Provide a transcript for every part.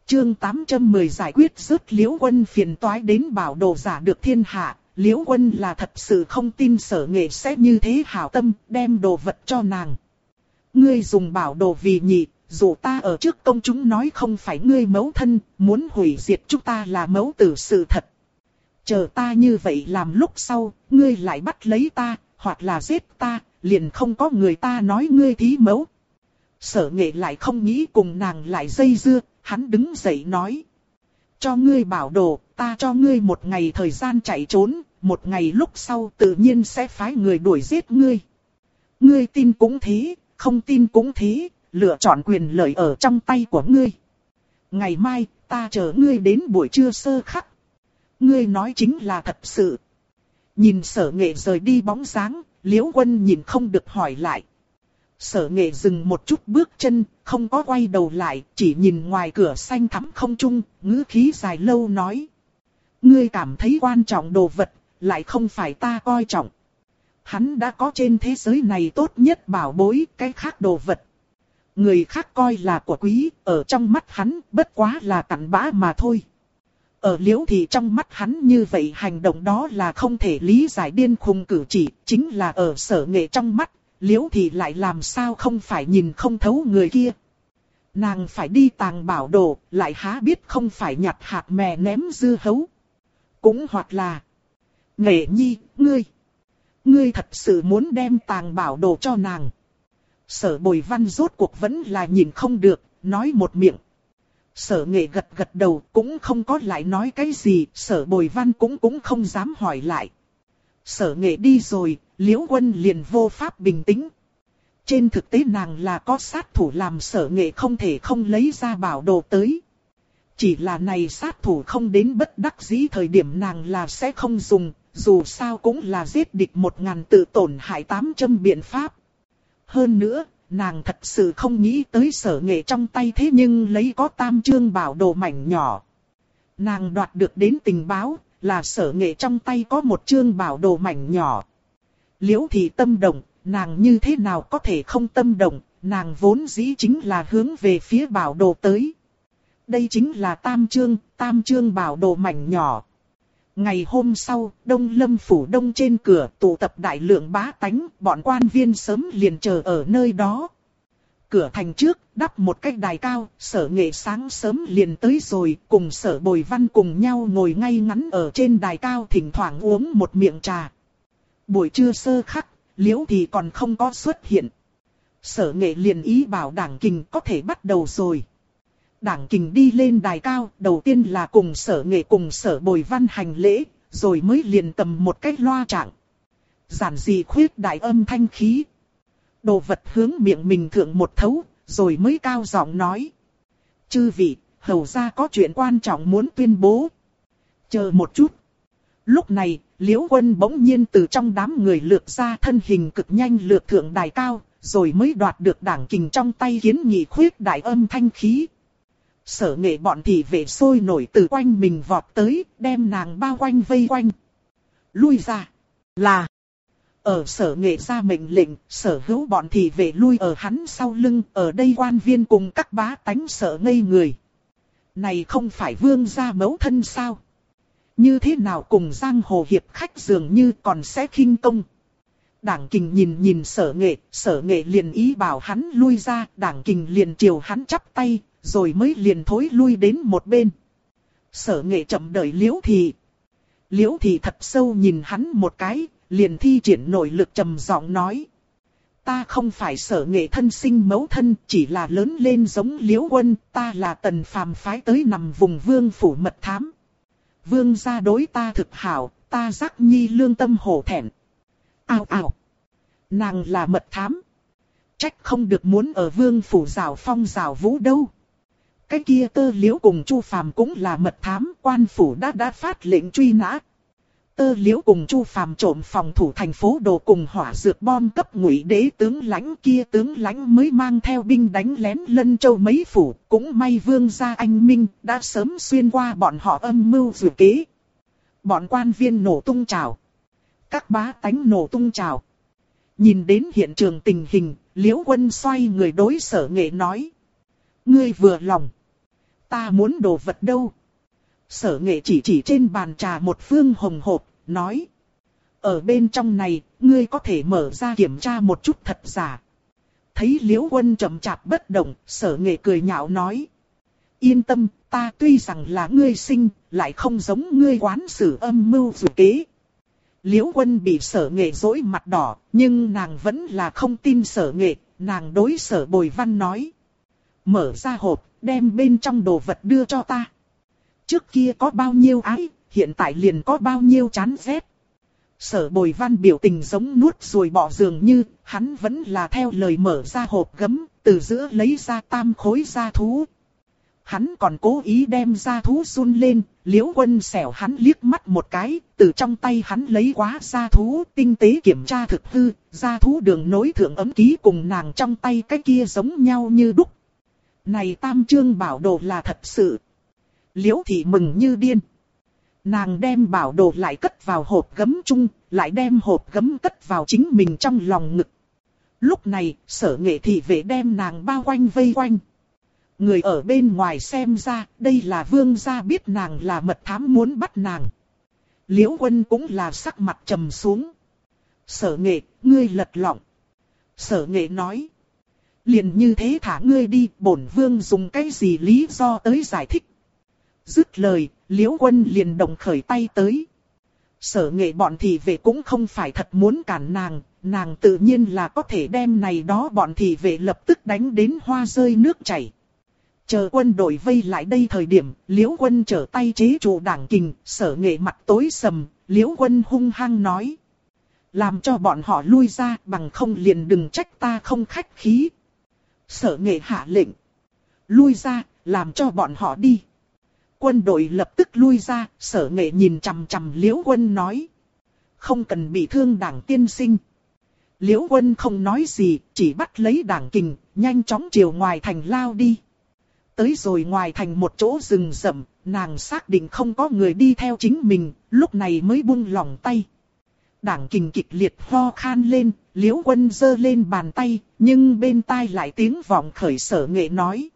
Chương 810 giải quyết rớt Liễu Quân phiền toái đến bảo đồ giả được thiên hạ. Liễu Quân là thật sự không tin Sở Nghệ sẽ như thế hảo tâm đem đồ vật cho nàng. Ngươi dùng bảo đồ vì nhị, dù ta ở trước công chúng nói không phải ngươi mẫu thân, muốn hủy diệt chúng ta là mẫu tử sự thật. Chờ ta như vậy làm lúc sau, ngươi lại bắt lấy ta, hoặc là giết ta, liền không có người ta nói ngươi thí mẫu. Sở Nghệ lại không nghĩ cùng nàng lại dây dưa, hắn đứng dậy nói. Cho ngươi bảo đồ, ta cho ngươi một ngày thời gian chạy trốn, một ngày lúc sau tự nhiên sẽ phái người đuổi giết ngươi. Ngươi tin cũng thế, không tin cũng thế, lựa chọn quyền lợi ở trong tay của ngươi. Ngày mai, ta chờ ngươi đến buổi trưa sơ khắc. Ngươi nói chính là thật sự. Nhìn Sở Nghệ rời đi bóng dáng, Liễu Quân nhìn không được hỏi lại. Sở Nghệ dừng một chút bước chân, không có quay đầu lại, chỉ nhìn ngoài cửa xanh thắm không trung, ngữ khí dài lâu nói. Ngươi cảm thấy quan trọng đồ vật, lại không phải ta coi trọng. Hắn đã có trên thế giới này tốt nhất bảo bối, cái khác đồ vật. Người khác coi là của quý, ở trong mắt hắn, bất quá là cặn bã mà thôi. Ở Liễu Thị trong mắt hắn như vậy hành động đó là không thể lý giải điên khùng cử chỉ, chính là ở Sở Nghệ trong mắt, Liễu Thị lại làm sao không phải nhìn không thấu người kia. Nàng phải đi tàng bảo đồ, lại há biết không phải nhặt hạt mè ném dưa hấu. Cũng hoặc là, Nghệ nhi, ngươi thật sự muốn đem tàng bảo đồ cho nàng. Sở Bồi Văn rốt cuộc vẫn là nhìn không được, nói một miệng. Sở Nghệ gật gật đầu cũng không có lại nói cái gì, Sở Bồi Văn cũng không dám hỏi lại. Sở Nghệ đi rồi, Liễu Quân liền vô pháp bình tĩnh. Trên thực tế nàng là có sát thủ làm Sở Nghệ không thể không lấy ra bảo đồ tới. Chỉ là này sát thủ không đến bất đắc dĩ thời điểm nàng là sẽ không dùng, dù sao cũng là giết địch 1000 tự tổn hại 800 biện pháp. Hơn nữa, nàng thật sự không nghĩ tới Sở Nghệ trong tay thế nhưng lấy có tam chương bảo đồ mảnh nhỏ. Nàng đoạt được đến tình báo là Sở Nghệ trong tay có một chương bảo đồ mảnh nhỏ. Liễu Thị tâm động, nàng như thế nào có thể không tâm động, nàng vốn dĩ chính là hướng về phía bảo đồ tới. Đây chính là tam chương bảo đồ mảnh nhỏ. Ngày hôm sau, Đông Lâm Phủ Đông trên cửa tụ tập đại lượng bá tánh, bọn quan viên sớm liền chờ ở nơi đó. Cửa thành trước, đắp một cái đài cao, Sở Nghệ sáng sớm liền tới rồi, cùng Sở Bồi Văn cùng nhau ngồi ngay ngắn ở trên đài cao thỉnh thoảng uống một miệng trà. Buổi trưa sơ khắc, Liễu Thị còn không có xuất hiện. Sở Nghệ liền ý bảo Đảng Kình có thể bắt đầu rồi. Đảng Kình đi lên đài cao, đầu tiên là cùng Sở Nghệ cùng Sở Bồi Văn hành lễ, rồi mới liền cầm một cái loa trạng. Giản dị khuyết đại âm thanh khí. Đồ vật hướng miệng mình thượng một thấu, rồi mới cao giọng nói. Chư vị, hầu ra có chuyện quan trọng muốn tuyên bố. Chờ một chút. Lúc này, Liễu Quân bỗng nhiên từ trong đám người lược ra thân hình cực nhanh lược thượng đài cao, rồi mới đoạt được Đảng Kình trong tay kiến nghị khuyết đại âm thanh khí. Sở Nghệ bọn thị vệ sôi nổi từ quanh mình vọt tới, đem nàng bao quanh vây quanh. Lui ra. Là. Ở Sở Nghệ ra mệnh lệnh, sở hữu bọn thị vệ lui ở hắn sau lưng, ở đây quan viên cùng các bá tánh sợ ngây người. Này không phải vương gia mẫu thân sao? Như thế nào cùng giang hồ hiệp khách dường như còn sẽ khinh công? Đảng Kình nhìn Sở Nghệ liền ý bảo hắn lui ra, Đảng Kình liền chiều hắn chắp tay, rồi mới liền thối lui đến một bên. Sở Nghệ chậm đợi Liễu Thị. Liễu Thị thật sâu nhìn hắn một cái, liền thi triển nội lực trầm giọng nói. Ta không phải Sở Nghệ thân sinh mẫu thân, chỉ là lớn lên giống Liễu Quân, ta là Tần Phàm phái tới nằm vùng vương phủ mật thám. Vương gia đối ta thực hảo, ta giác nhi lương tâm hổ thẹn. Ao ao. Nàng là mật thám. Trách không được muốn ở vương phủ rào phong rào vũ đâu. Cái kia Tơ Liễu cùng Chu Phàm cũng là mật thám, quan phủ đã phát lệnh truy nã. Tơ Liễu cùng Chu Phàm trộm phòng thủ thành phố đồ cùng hỏa dược bom cấp Ngụy Đế tướng lãnh, kia tướng lãnh mới mang theo binh đánh lén Lân Châu mấy phủ, cũng may vương gia anh minh đã sớm xuyên qua bọn họ âm mưu dự kế. Bọn quan viên nổ tung trào. Các bá tánh nổ tung trào. Nhìn đến hiện trường tình hình, Liễu Quân xoay người đối Sở Nghệ nói. Ngươi vừa lòng. Ta muốn đồ vật đâu? Sở Nghệ chỉ chỉ trên bàn trà một phương hồng hộp, nói. Ở bên trong này, ngươi có thể mở ra kiểm tra một chút thật giả. Thấy Liễu Quân chậm chạp bất động, Sở Nghệ cười nhạo nói. Yên tâm, ta tuy rằng là ngươi sinh, lại không giống ngươi quán xử âm mưu dù kế. Liễu Quân bị Sở Nghệ dỗi mặt đỏ, nhưng nàng vẫn là không tin Sở Nghệ, nàng đối Sở Bồi Văn nói. Mở ra hộp, đem bên trong đồ vật đưa cho ta. Trước kia có bao nhiêu ái, hiện tại liền có bao nhiêu chán ghét. Sở Bồi Văn biểu tình giống nuốt ruồi bọ dường như, hắn vẫn là theo lời mở ra hộp gấm, từ giữa lấy ra 3 khối da thú. Hắn còn cố ý đem da thú run lên, Liễu Quân xẻo hắn liếc mắt một cái, từ trong tay hắn lấy quá da thú, tinh tế kiểm tra thực hư, da thú đường nối thượng ấm ký cùng nàng trong tay cái kia giống nhau như đúc. Này Tam Chương bảo đồ là thật sự. Liễu Thị mừng như điên. Nàng đem bảo đồ lại cất vào hộp gấm chung, lại đem hộp gấm cất vào chính mình trong lòng ngực. Lúc này, Sở Nghệ thị vệ đem nàng bao quanh vây quanh. Người ở bên ngoài xem ra, đây là vương gia biết nàng là mật thám muốn bắt nàng. Liễu Quân cũng là sắc mặt trầm xuống. Sở Nghệ, ngươi lật lọng. Sở Nghệ nói. Liền như thế thả ngươi đi, bổn vương dùng cái gì lý do tới giải thích. Dứt lời, Liễu Quân liền động khởi tay tới. Sở Nghệ bọn thị vệ cũng không phải thật muốn cản nàng, nàng tự nhiên là có thể đem này đó bọn thị vệ lập tức đánh đến hoa rơi nước chảy. Chờ quân đội vây lại đây thời điểm, Liễu Quân trở tay chế trụ Đảng Kình, Sở Nghệ mặt tối sầm, Liễu Quân hung hăng nói. Làm cho bọn họ lui ra, bằng không liền đừng trách ta không khách khí. Sở Nghệ hạ lệnh. Lui ra, làm cho bọn họ đi. Quân đội lập tức lui ra, Sở Nghệ nhìn chằm chằm Liễu Quân nói. Không cần bị thương Đảng tiên sinh. Liễu Quân không nói gì, chỉ bắt lấy Đảng Kình, nhanh chóng chiều ngoài thành lao đi. Tới rồi ngoài thành một chỗ rừng rậm, nàng xác định không có người đi theo chính mình, lúc này mới buông lỏng tay. Đảng Kình kịch liệt ho khan lên, Liễu Quân giơ lên bàn tay, nhưng bên tai lại tiếng vọng khởi Sở Nghệ nói.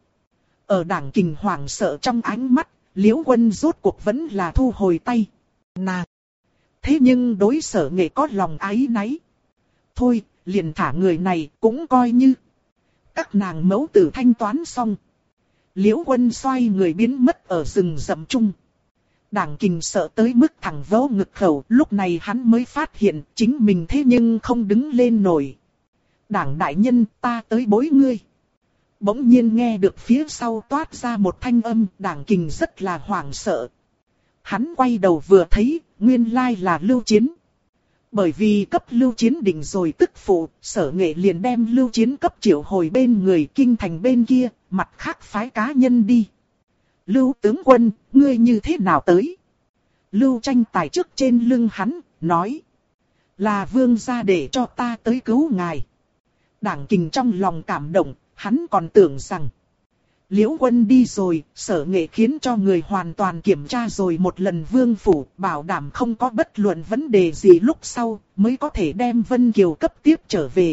Ở Đảng Kình hoảng sợ trong ánh mắt, Liễu Quân rốt cuộc vẫn là thu hồi tay. Nàng! Thế nhưng đối Sở Nghệ có lòng áy náy. Thôi, liền thả người này cũng coi như. Các nàng mẫu tử thanh toán xong. Liễu Quân xoay người biến mất ở rừng rậm chung. Đảng Kình sợ tới mức thẳng vỗ ngực khẩu, lúc này hắn mới phát hiện chính mình thế nhưng không đứng lên nổi. Đảng đại nhân, ta tới bối ngươi. Bỗng nhiên nghe được phía sau toát ra một thanh âm, Đảng Kình rất là hoảng sợ. Hắn quay đầu vừa thấy, nguyên lai là Lưu Chiến. Bởi vì cấp Lưu Chiến định rồi tức phụ, Sở Nghệ liền đem Lưu Chiến cấp triệu hồi bên người kinh thành bên kia, mặt khác phái cá nhân đi. Lưu tướng quân, ngươi như thế nào tới? Lưu Tranh Tài trước trên lưng hắn, nói. Là vương gia để cho ta tới cứu ngài. Đảng Kình trong lòng cảm động, hắn còn tưởng rằng. Liễu Quân đi rồi, Sở Nghệ khiến cho người hoàn toàn kiểm tra rồi một lần vương phủ, bảo đảm không có bất luận vấn đề gì lúc sau, mới có thể đem Vân Kiều cấp tiếp trở về.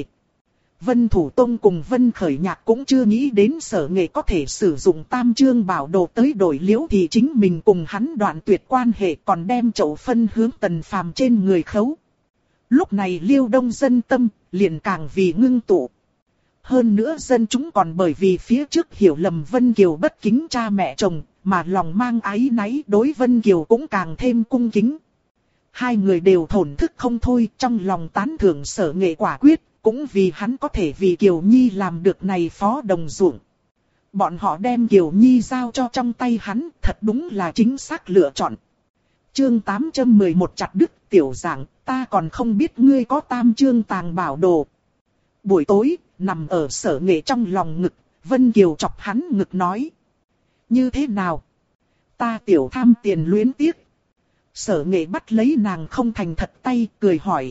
Vân Thủ Tông cùng Vân Khởi Nhạc cũng chưa nghĩ đến Sở Nghệ có thể sử dụng Tam Chương bảo đồ tới đổi Liễu thì chính mình cùng hắn đoạn tuyệt quan hệ, còn đem chậu phân hướng Tần Phàm trên người khấu. Lúc này Liêu Đông dân tâm, liền càng vì ngưng tụ. Hơn nữa dân chúng còn bởi vì phía trước hiểu lầm Vân Kiều bất kính cha mẹ chồng, mà lòng mang áy náy đối Vân Kiều cũng càng thêm cung kính. Hai người đều thổn thức không thôi, trong lòng tán thưởng Sở Nghệ quả quyết, cũng vì hắn có thể vì Kiều Nhi làm được này phó đồng ruộng. Bọn họ đem Kiều Nhi giao cho trong tay hắn, thật đúng là chính xác lựa chọn. Chương 811 chặt đứt tiểu giảng, ta còn không biết ngươi có Tam Chương tàng bảo đồ. Buổi tối, nằm ở Sở Nghệ trong lòng ngực, Vân Kiều chọc hắn ngực nói. Như thế nào? Ta tiểu tham tiền luyến tiếc. Sở Nghệ bắt lấy nàng không thành thật tay, cười hỏi.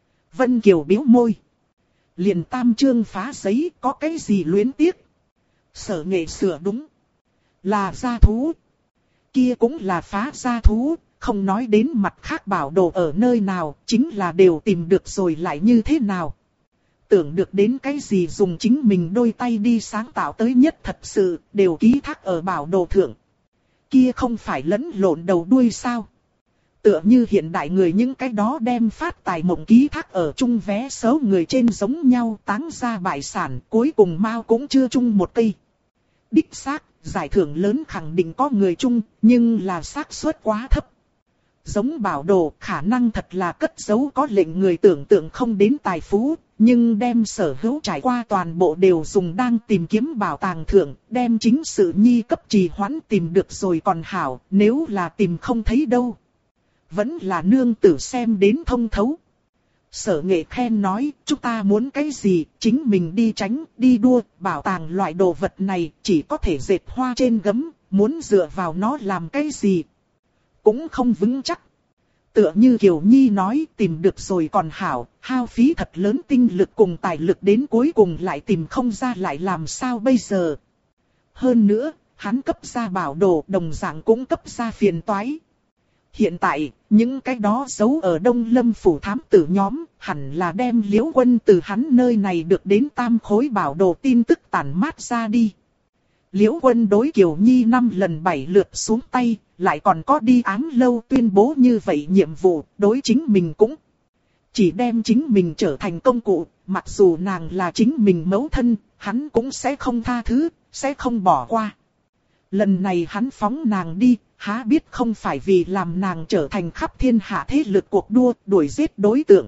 Vân Kiều bĩu môi. Liền Tam Chương phá giấy, có cái gì luyến tiếc? Sở Nghệ sửa đúng. Là gia thú. Kia cũng là phá gia thú, không nói đến mặt khác bảo đồ ở nơi nào, chính là đều tìm được rồi lại như thế nào. Tưởng được đến cái gì dùng chính mình đôi tay đi sáng tạo tới nhất thật sự, đều ký thác ở bảo đồ thượng. Kia không phải lẫn lộn đầu đuôi sao? Tựa như hiện đại người những cái đó đem phát tài mộng ký thác ở chung vé số người trên giống nhau táng ra bại sản, cuối cùng Mao cũng chưa chung một cây. Đích xác, giải thưởng lớn khẳng định có người chung, nhưng là xác suất quá thấp. Giống bảo đồ khả năng thật là cất giấu có lệnh người tưởng tượng không đến tài phú, nhưng đem sở hữu trải qua toàn bộ đều dùng đang tìm kiếm bảo tàng thượng, đem chính sự nhi cấp trì hoãn tìm được rồi còn hảo, nếu là tìm không thấy đâu. Vẫn là nương tử xem đến thông thấu. Sở Nghệ khen nói, chúng ta muốn cái gì, chính mình đi tránh, đi đua, bảo tàng loại đồ vật này chỉ có thể dệt hoa trên gấm, muốn dựa vào nó làm cái gì. Cũng không vững chắc. Tựa như Kiều Nhi nói, tìm được rồi còn hảo, hao phí thật lớn tinh lực cùng tài lực đến cuối cùng lại tìm không ra lại làm sao bây giờ. Hơn nữa, hắn cấp ra bảo đồ đồng dạng cũng cấp ra phiền toái. Hiện tại, những cái đó giấu ở Đông Lâm phủ thám tử nhóm, hẳn là đem Liễu Quân từ hắn nơi này được đến tam khối bảo đồ tin tức tản mát ra đi. Liễu Quân đối Kiều Nhi 5 lần 7 lượt xuống tay, lại còn có đi ám lâu tuyên bố như vậy nhiệm vụ, đối chính mình cũng chỉ đem chính mình trở thành công cụ, mặc dù nàng là chính mình mẫu thân, hắn cũng sẽ không tha thứ, sẽ không bỏ qua. Lần này hắn phóng nàng đi, há biết không phải vì làm nàng trở thành khắp thiên hạ thế lực cuộc đua đuổi giết đối tượng.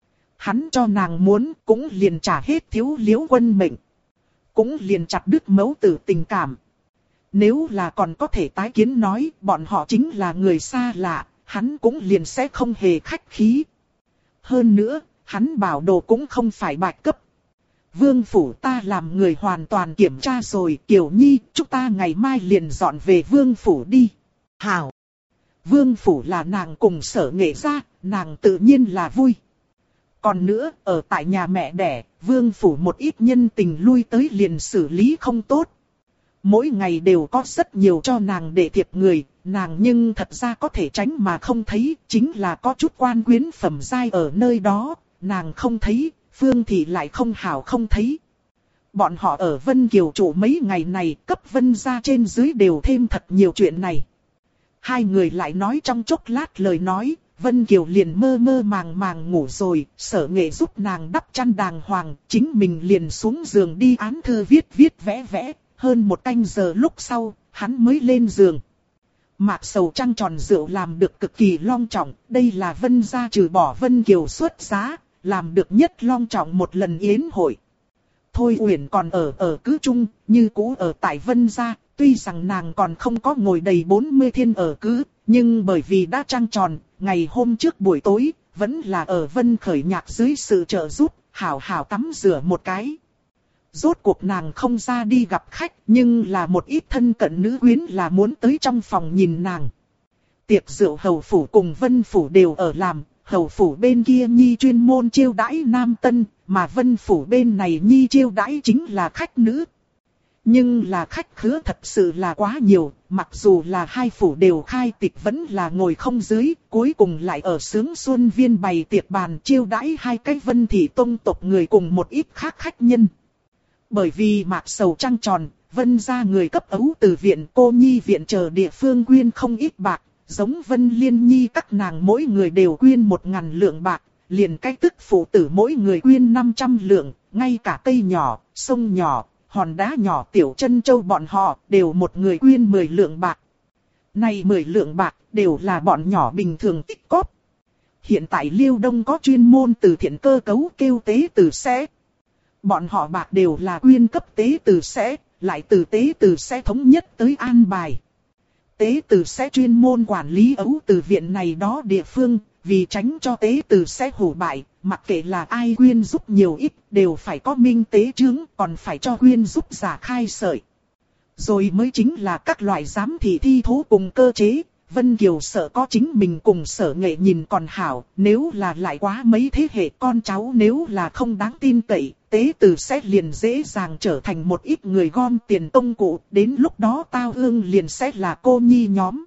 Hắn cho nàng muốn cũng liền trả hết thiếu Liễu Quân mệnh. Cũng liền chặt đứt mẫu tử tình cảm. Nếu là còn có thể tái kiến nói bọn họ chính là người xa lạ, hắn cũng liền sẽ không hề khách khí. Hơn nữa, hắn bảo đồ cũng không phải bạch cấp. Vương phủ ta làm người hoàn toàn kiểm tra rồi, Kiều Nhi, chúng ta ngày mai liền dọn về vương phủ đi. Hảo! Vương phủ là nàng cùng Sở Nghệ ra, nàng tự nhiên là vui. Còn nữa, ở tại nhà mẹ đẻ, vương phủ một ít nhân tình lui tới liền xử lý không tốt. Mỗi ngày đều có rất nhiều cho nàng để thiệp người, nàng nhưng thật ra có thể tránh mà không thấy, chính là có chút quan quyến phẩm giai ở nơi đó, nàng không thấy, Phương Thị lại không hảo không thấy. Bọn họ ở Vân Kiều trụ mấy ngày này, cấp Vân gia trên dưới đều thêm thật nhiều chuyện này. Hai người lại nói trong chốc lát lời nói, Vân Kiều liền mơ mơ màng màng ngủ rồi, Sở Nghệ giúp nàng đắp chăn đàng hoàng, chính mình liền xuống giường đi án thư viết vẽ vẽ, hơn một canh giờ lúc sau, hắn mới lên giường. Mạc sầu trăng tròn rượu làm được cực kỳ long trọng, đây là Vân gia trừ bỏ Vân Kiều xuất giá, làm được nhất long trọng một lần yến hội. Thôi Uyển còn ở cứ chung, như cũ ở tại Vân gia, tuy rằng nàng còn không có ngồi đầy 40 thiên ở cứ, nhưng bởi vì đã trăng tròn, ngày hôm trước buổi tối, vẫn là ở Vân Khởi Nhạc dưới sự trợ giúp, hảo hảo tắm rửa một cái. Rốt cuộc nàng không ra đi gặp khách, nhưng là một ít thân cận nữ quyến là muốn tới trong phòng nhìn nàng. Tiệc rượu hầu phủ cùng Vân phủ đều ở làm, hầu phủ bên kia Nhi chuyên môn chiêu đãi nam tân, mà Vân phủ bên này Nhi chiêu đãi chính là khách nữ. Nhưng là khách khứa thật sự là quá nhiều, mặc dù là hai phủ đều khai tịch vẫn là ngồi không dưới, cuối cùng lại ở Sướng Xuân Viên bày tiệc bàn chiêu đãi hai cái Vân thị tông tộc người cùng một ít khác khách nhân. Bởi vì Mạc sầu trăng tròn, Vân gia người cấp ấu từ viện cô nhi viện chờ địa phương quyên không ít bạc, giống Vân Liên Nhi các nàng mỗi người đều quyên 1.000 lượng bạc, liền cái tức phụ tử mỗi người quyên 500 lượng, ngay cả cây nhỏ, sông nhỏ, hòn đá nhỏ tiểu chân châu bọn họ đều một người quyên 10 lượng bạc. Này 10 lượng bạc đều là bọn nhỏ bình thường tích cóp. Hiện tại Liêu Đông có chuyên môn từ thiện cơ cấu kêu tế từ sẽ. Bọn họ bạc đều là quyên cấp tế từ sẽ, lại từ tế từ sẽ thống nhất tới an bài. Tế từ sẽ chuyên môn quản lý ấu từ viện này đó địa phương, vì tránh cho tế từ sẽ hủ bại, mặc kệ là ai quyên giúp nhiều ít, đều phải có minh tế chứng, còn phải cho quyên giúp giả khai sợi. Rồi mới chính là các loại giám thị thi thố cùng cơ chế, Vân Kiều sợ có chính mình cùng Sở Nghệ nhìn còn hảo, nếu là lại quá mấy thế hệ con cháu nếu là không đáng tin cậy, tế từ sẽ liền dễ dàng trở thành một ít người gom tiền công cụ, đến lúc đó tao ương liền sẽ là cô nhi nhóm.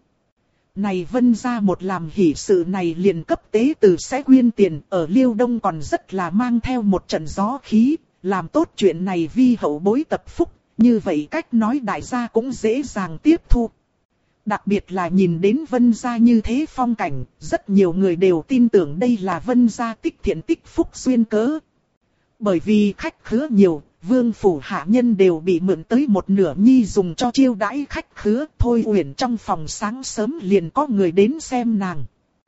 Này Vân gia một làm hỷ sự này liền cấp tế từ sẽ quyên tiền, ở Liêu Đông còn rất là mang theo một trận gió khí, làm tốt chuyện này vi hậu bối tập phúc, như vậy cách nói đại gia cũng dễ dàng tiếp thu. Đặc biệt là nhìn đến Vân gia như thế phong cảnh, rất nhiều người đều tin tưởng đây là Vân gia tích thiện tích phúc duyên cớ. Bởi vì khách khứa nhiều, vương phủ hạ nhân đều bị mượn tới một nửa nhi dùng cho chiêu đãi khách khứa. Thôi Uyển trong phòng sáng sớm liền có người đến xem nàng.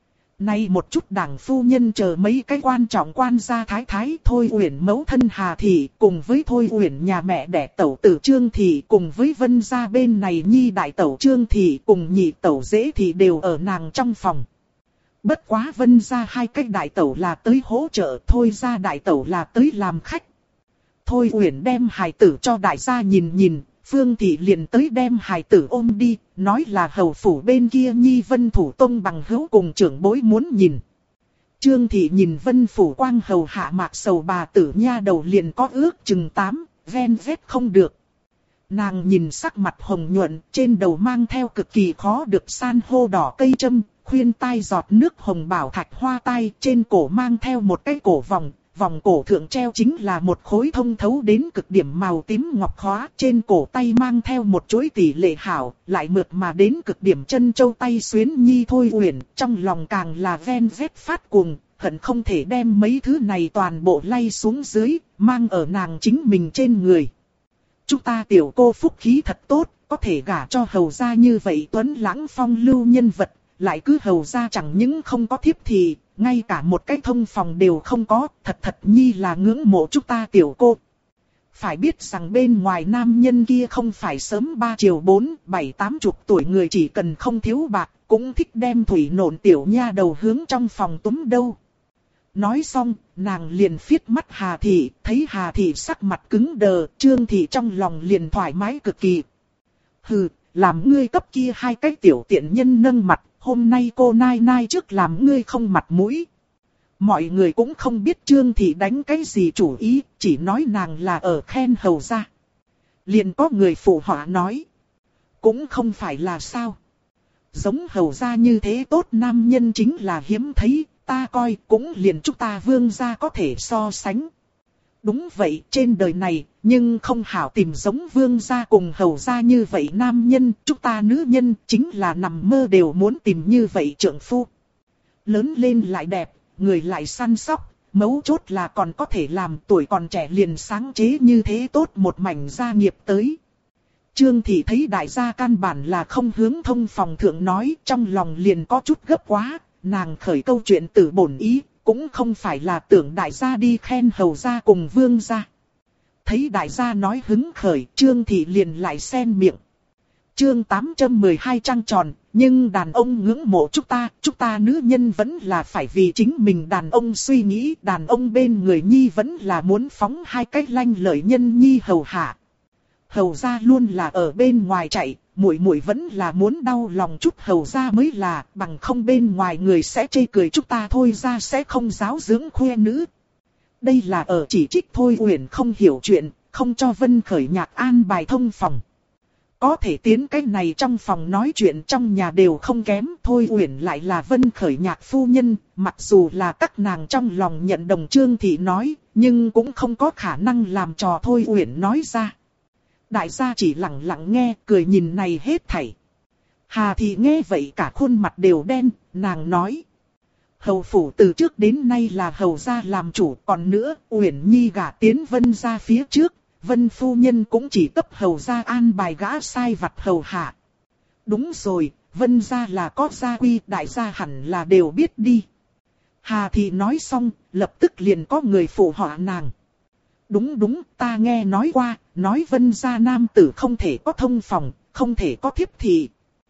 Nay một chút đảng phu nhân chờ mấy cái quan trọng quan gia thái thái. Thôi Uyển mẫu thân Hà Thị cùng với Thôi Uyển nhà mẹ đẻ tẩu tử Trương Thị cùng với Vân gia bên này nhi đại tẩu Trương Thị cùng nhị tẩu Dễ Thị đều ở nàng trong phòng. Bất quá Vân gia hai cái đại tẩu là tới hỗ trợ, Thôi gia đại tẩu là tới làm khách. Thôi Uyển đem hài tử cho đại gia nhìn nhìn, Phương Thị liền tới đem hài tử ôm đi, nói là hầu phủ bên kia nhi Vân Thủ Tông bằng hữu cùng trưởng bối muốn nhìn. Trương Thị nhìn Vân Phủ Quang hầu hạ mạc sầu bà tử nha đầu liền có ước chừng 8, ven vết không được. Nàng nhìn sắc mặt hồng nhuận, trên đầu mang theo cực kỳ khó được san hô đỏ cây châm, khuyên tai giọt nước hồng bảo thạch hoa tai, trên cổ mang theo một cái cổ vòng. Vòng cổ thượng treo chính là một khối thông thấu đến cực điểm màu tím ngọc khóa. Trên cổ tay mang theo một chuỗi tỷ lệ hảo, lại mượt mà đến cực điểm chân châu tay xuyến nhi. Thôi Uyển trong lòng càng là ven vết phát cuồng, hận không thể đem mấy thứ này toàn bộ lay xuống dưới, mang ở nàng chính mình trên người. Chúng ta tiểu cô phúc khí thật tốt, có thể gả cho hầu gia như vậy tuấn lãng phong lưu nhân vật, lại cứ hầu gia chẳng những không có thiếp thì, ngay cả một cái thông phòng đều không có, thật nhi là ngưỡng mộ chúng ta tiểu cô. Phải biết rằng bên ngoài nam nhân kia không phải sớm 3 chiều 4, 7, 80 tuổi người chỉ cần không thiếu bạc, cũng thích đem thủy nộn tiểu nha đầu hướng trong phòng túm đâu. Nói xong, nàng liền phiết mắt Hà Thị, thấy Hà Thị sắc mặt cứng đờ, Trương Thị trong lòng liền thoải mái cực kỳ. Hừ, làm ngươi cấp kia hai cái tiểu tiện nhân nâng mặt, hôm nay cô nai nai trước làm ngươi không mặt mũi. Mọi người cũng không biết Trương Thị đánh cái gì chủ ý, chỉ nói nàng là ở khen hầu gia. Liền có người phụ họa nói. Cũng không phải là sao. Giống hầu gia như thế tốt nam nhân chính là hiếm thấy, ta coi cũng liền chúng ta vương gia có thể so sánh. Đúng vậy, trên đời này, nhưng không hảo tìm giống vương gia cùng hầu gia như vậy nam nhân, chúng ta nữ nhân chính là nằm mơ đều muốn tìm như vậy trượng phu. Lớn lên lại đẹp, người lại săn sóc, mấu chốt là còn có thể làm tuổi còn trẻ liền sáng chế như thế tốt một mảnh gia nghiệp tới. Trương Thị thấy đại gia căn bản là không hướng thông phòng thượng nói, trong lòng liền có chút gấp quá, nàng khởi câu chuyện từ bổn ý. Cũng không phải là tưởng đại gia đi khen hầu gia cùng vương gia. Thấy đại gia nói hứng khởi, Trương Thị liền lại xen miệng. Chương 812 trăng tròn, nhưng đàn ông ngưỡng mộ chúng ta nữ nhân vẫn là phải vì chính mình đàn ông suy nghĩ. Đàn ông bên người nhi vẫn là muốn phóng hai cách lanh lợi nhân nhi hầu hạ. Hầu gia luôn là ở bên ngoài chạy. Muội muội vẫn là muốn đau lòng chút hầu gia mới là, bằng không bên ngoài người sẽ chê cười chúng ta thôi ra sẽ không giáo dưỡng khuê nữ. Đây là ở chỉ trích Thôi Uyển không hiểu chuyện, không cho Vân Khởi Nhạc an bài thông phòng. Có thể tiến cái này trong phòng nói chuyện trong nhà đều không kém, Thôi Uyển lại là Vân Khởi Nhạc phu nhân, mặc dù là các nàng trong lòng nhận đồng Trương Thị nói, nhưng cũng không có khả năng làm trò Thôi Uyển nói ra. Đại gia chỉ lặng lặng nghe, cười nhìn này hết thảy. Hà Thị nghe vậy cả khuôn mặt đều đen, nàng nói. Hầu phủ từ trước đến nay là hầu gia làm chủ, còn nữa, Uyển Nhi gả tiến Vân gia phía trước, Vân phu nhân cũng chỉ cấp hầu gia an bài gã sai vặt hầu hạ. Đúng rồi, Vân gia là có gia quy, đại gia hẳn là đều biết đi. Hà Thị nói xong, lập tức liền có người phụ họa nàng. Đúng, ta nghe nói qua, nói Vân gia nam tử không thể có thông phòng, không thể có thiếp thị.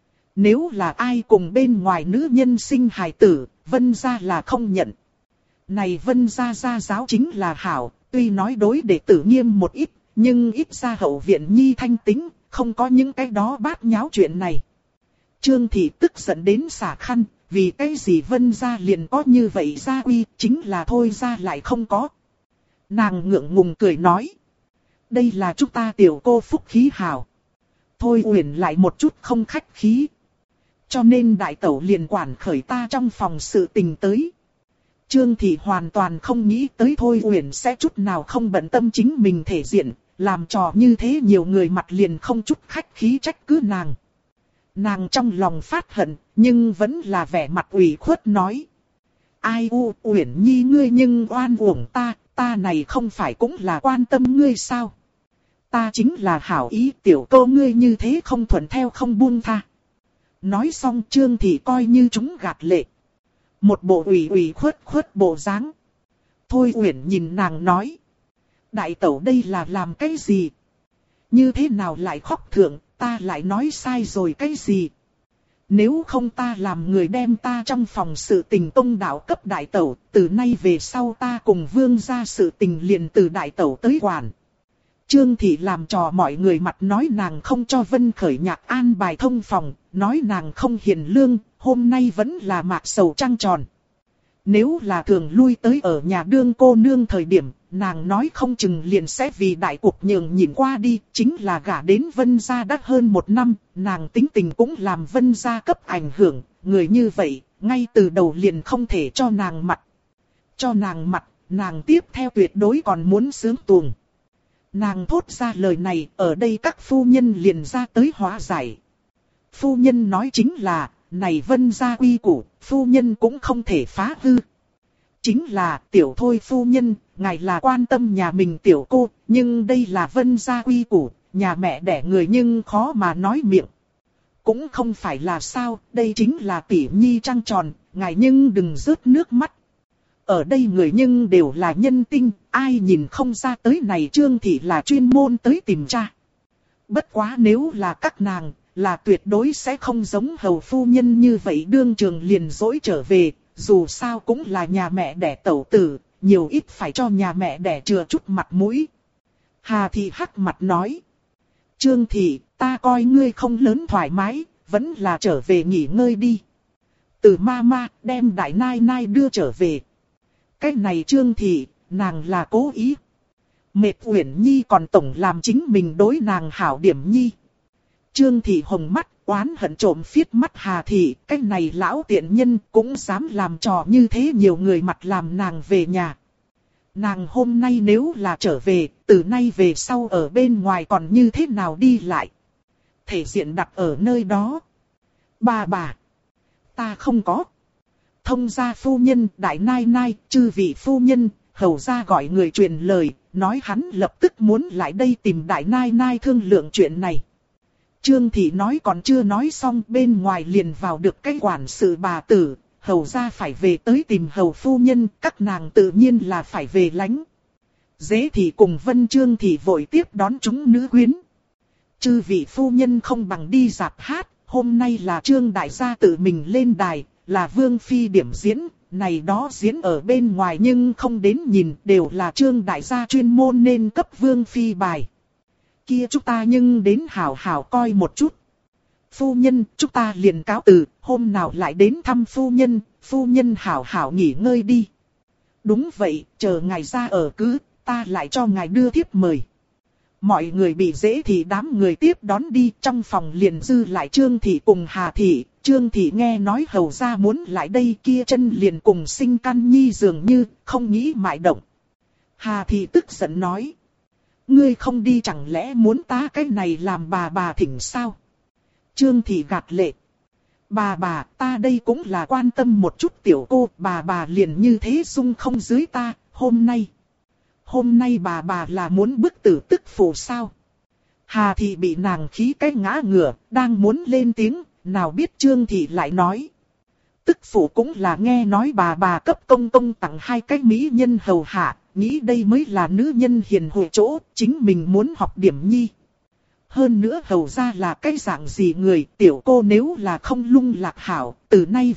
Nếu là ai cùng bên ngoài nữ nhân sinh hài tử, Vân gia là không nhận. Này Vân gia gia giáo chính là hảo, tuy nói đối đệ tử nghiêm một ít, nhưng ít ra hậu viện nhi thanh tính, không có những cái đó bát nháo chuyện này. Trương Thị tức giận đến xả khăn, vì cái gì Vân gia liền có như vậy gia quy, chính là thôi gia lại không có. Nàng ngượng ngùng cười nói. Đây là chúng ta tiểu cô phúc khí hảo. Thôi Uyển lại một chút không khách khí. Cho nên đại tẩu liền quản khởi ta trong phòng sự tình tới. Trương Thị hoàn toàn không nghĩ tới Thôi Uyển sẽ chút nào không bận tâm chính mình thể diện. Làm trò như thế nhiều người mặt liền không chút khách khí trách cứ nàng. Nàng trong lòng phát hận, nhưng vẫn là vẻ mặt ủy khuất nói. Ai u, Uyển Nhi ngươi nhưng oan uổng ta, ta này không phải cũng là quan tâm ngươi sao? Ta chính là hảo ý, tiểu cô ngươi như thế không thuận theo không buông tha. Nói xong Trương Thị coi như chúng gạt lệ. Một bộ ủy khuất bộ dáng. Thôi Uyển nhìn nàng nói. Đại tẩu đây là làm cái gì? Như thế nào lại khóc thượng, ta lại nói sai rồi cái gì? Nếu không ta làm người đem ta trong phòng sự tình tông đạo cấp đại tẩu, từ nay về sau ta cùng vương gia sự tình liền từ đại tẩu tới quản. Trương Thị làm trò mọi người mặt nói nàng không cho Vân Khởi Nhạc an bài thông phòng, nói nàng không hiền lương, hôm nay vẫn là mạc sầu trăng tròn. Nếu là thường lui tới ở nhà đương cô nương thời điểm, nàng nói không chừng liền sẽ vì đại cuộc nhường nhìn qua đi, chính là gả đến Vân gia đã hơn 1 năm, nàng tính tình cũng làm Vân gia cấp ảnh hưởng, người như vậy, ngay từ đầu liền không thể cho nàng mặt. Cho nàng mặt, nàng tiếp theo tuyệt đối còn muốn sướng tuồng. Nàng thốt ra lời này, ở đây các phu nhân liền ra tới hóa giải. Phu nhân nói chính là, này Vân gia quy củ, phu nhân cũng không thể phá hư. Chính là, tiểu thôi phu nhân, ngài là quan tâm nhà mình tiểu cô, nhưng đây là Vân gia quy củ, nhà mẹ đẻ người nhưng khó mà nói miệng. Cũng không phải là sao, đây chính là tỷ nhi trăng tròn, ngài nhưng đừng rớt nước mắt. Ở đây người nhưng đều là nhân tinh, ai nhìn không ra tới này Trương Thị là chuyên môn tới tìm cha. Bất quá nếu là các nàng, là tuyệt đối sẽ không giống hầu phu nhân như vậy đương trường liền dỗi trở về, dù sao cũng là nhà mẹ đẻ tẩu tử, nhiều ít phải cho nhà mẹ đẻ chừa chút mặt mũi. Hà Thị hắc mặt nói. Trương Thị, ta coi ngươi không lớn thoải mái, vẫn là trở về nghỉ ngơi đi. Từ ma đem đại nai nai đưa trở về. Cái này Trương Thị, nàng là cố ý. Mệt Uyển Nhi còn tổng làm chính mình đối nàng hảo điểm nhi. Trương Thị hồng mắt, oán hận trộm phiết mắt Hà Thị, cái này lão tiện nhân cũng dám làm trò như thế nhiều người mặt làm nàng về nhà. Nàng hôm nay nếu là trở về, từ nay về sau ở bên ngoài còn như thế nào đi lại. Thể diện đặt ở nơi đó. Bà, ta không có. Thông gia phu nhân, đại nai nai, chư vị phu nhân, hầu ra gọi người truyền lời, nói hắn lập tức muốn lại đây tìm đại nai nai thương lượng chuyện này. Trương Thị nói còn chưa nói xong, bên ngoài liền vào được cái quản sự bà tử, hầu ra phải về tới tìm hầu phu nhân, các nàng tự nhiên là phải về lánh. Dễ Thị cùng Vân Trương Thị vội tiếp đón chúng nữ quyến. Chư vị phu nhân không bằng đi dạp hát, hôm nay là Trương đại gia tự mình lên đài, là Vương Phi điểm diễn, này đó diễn ở bên ngoài nhưng không đến nhìn, đều là Trương đại gia chuyên môn nên cấp Vương Phi bài. Kia chúng ta nhưng đến hảo hảo coi một chút. Phu nhân, chúng ta liền cáo từ, hôm nào lại đến thăm phu nhân hảo hảo nghỉ ngơi đi. Đúng vậy, chờ ngài ra ở cứ, ta lại cho ngài đưa thiếp mời. Mọi người bị Dễ Thị đám người tiếp đón đi, trong phòng liền dư lại Trương Thị cùng Hà Thị. Trương Thị nghe nói hầu ra muốn lại đây, kia chân liền cùng sinh căn nhi dường như, không nghĩ mại động. Hà Thị tức giận nói. Ngươi không đi chẳng lẽ muốn ta cái này làm bà thỉnh sao? Trương Thị gạt lệ. Bà, ta đây cũng là quan tâm một chút tiểu cô, bà liền như thế dung không dưới ta, hôm nay bà là muốn bức tử tức phụ sao? Hà Thị bị nàng khí cái ngã ngửa, đang muốn lên tiếng, nào biết Trương Thị lại nói. Tức phụ cũng là nghe nói bà cấp công tặng 2 cái mỹ nhân hầu hạ, nghĩ đây mới là nữ nhân hiền huệ chỗ, chính mình muốn học điểm nhi. Hơn nữa hầu ra là cái dạng gì người, tiểu cô nếu là không lung lạc hảo, từ nay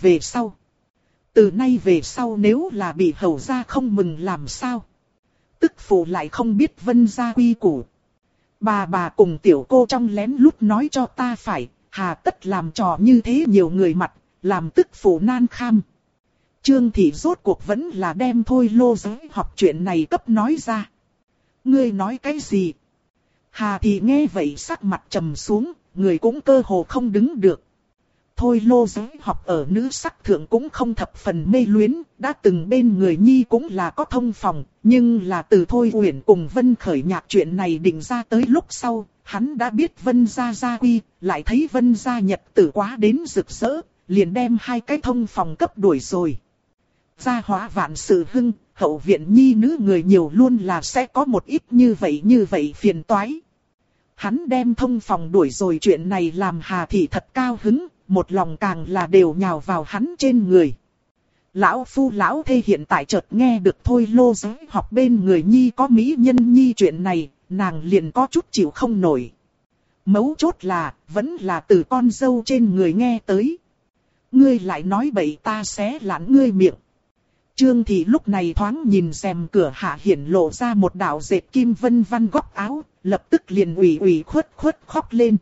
về sau nếu là bị hầu ra không mừng làm sao? Tức phụ lại không biết Vân gia quy củ. Bà cùng tiểu cô trong lén lút nói cho ta phải, hà tất làm trò như thế nhiều người mặt, làm tức phụ nan kham. Trương Thị rốt cuộc vẫn là đem Thôi Lô Giới học chuyện này cấp nói ra. Ngươi nói cái gì? Hà Thị nghe vậy sắc mặt trầm xuống, người cũng cơ hồ không đứng được. Thôi Lô Giới học ở nữ sắc thượng cũng không thập phần mê luyến, đã từng bên người nhi cũng là có thông phòng, nhưng là từ Thôi Uyển cùng Vân Khởi Nhạc chuyện này định ra tới lúc sau, hắn đã biết Vân gia gia quy, lại thấy Vân gia nhật tử quá đến rực rỡ, liền đem 2 cái thông phòng cấp đuổi rồi. Gia hóa vạn sự hưng, hậu viện nhi nữ người nhiều luôn là sẽ có một ít như vậy phiền toái. Hắn đem thông phòng đuổi rồi chuyện này làm Hà Thị thật cao hứng, một lòng càng là đều nhào vào hắn trên người. Lão phu lão thê hiện tại chợt nghe được Thôi Lô Giới học bên người nhi có mỹ nhân nhi chuyện này, nàng liền có chút chịu không nổi. Mấu chốt là, vẫn là từ con dâu trên người nghe tới. Ngươi lại nói bậy ta xé lạn ngươi miệng. Trương Thị lúc này thoáng nhìn rèm cửa hạ hiển lộ ra một đạo dệt kim vân văn góc áo, lập tức liền ủy khuất khóc lên.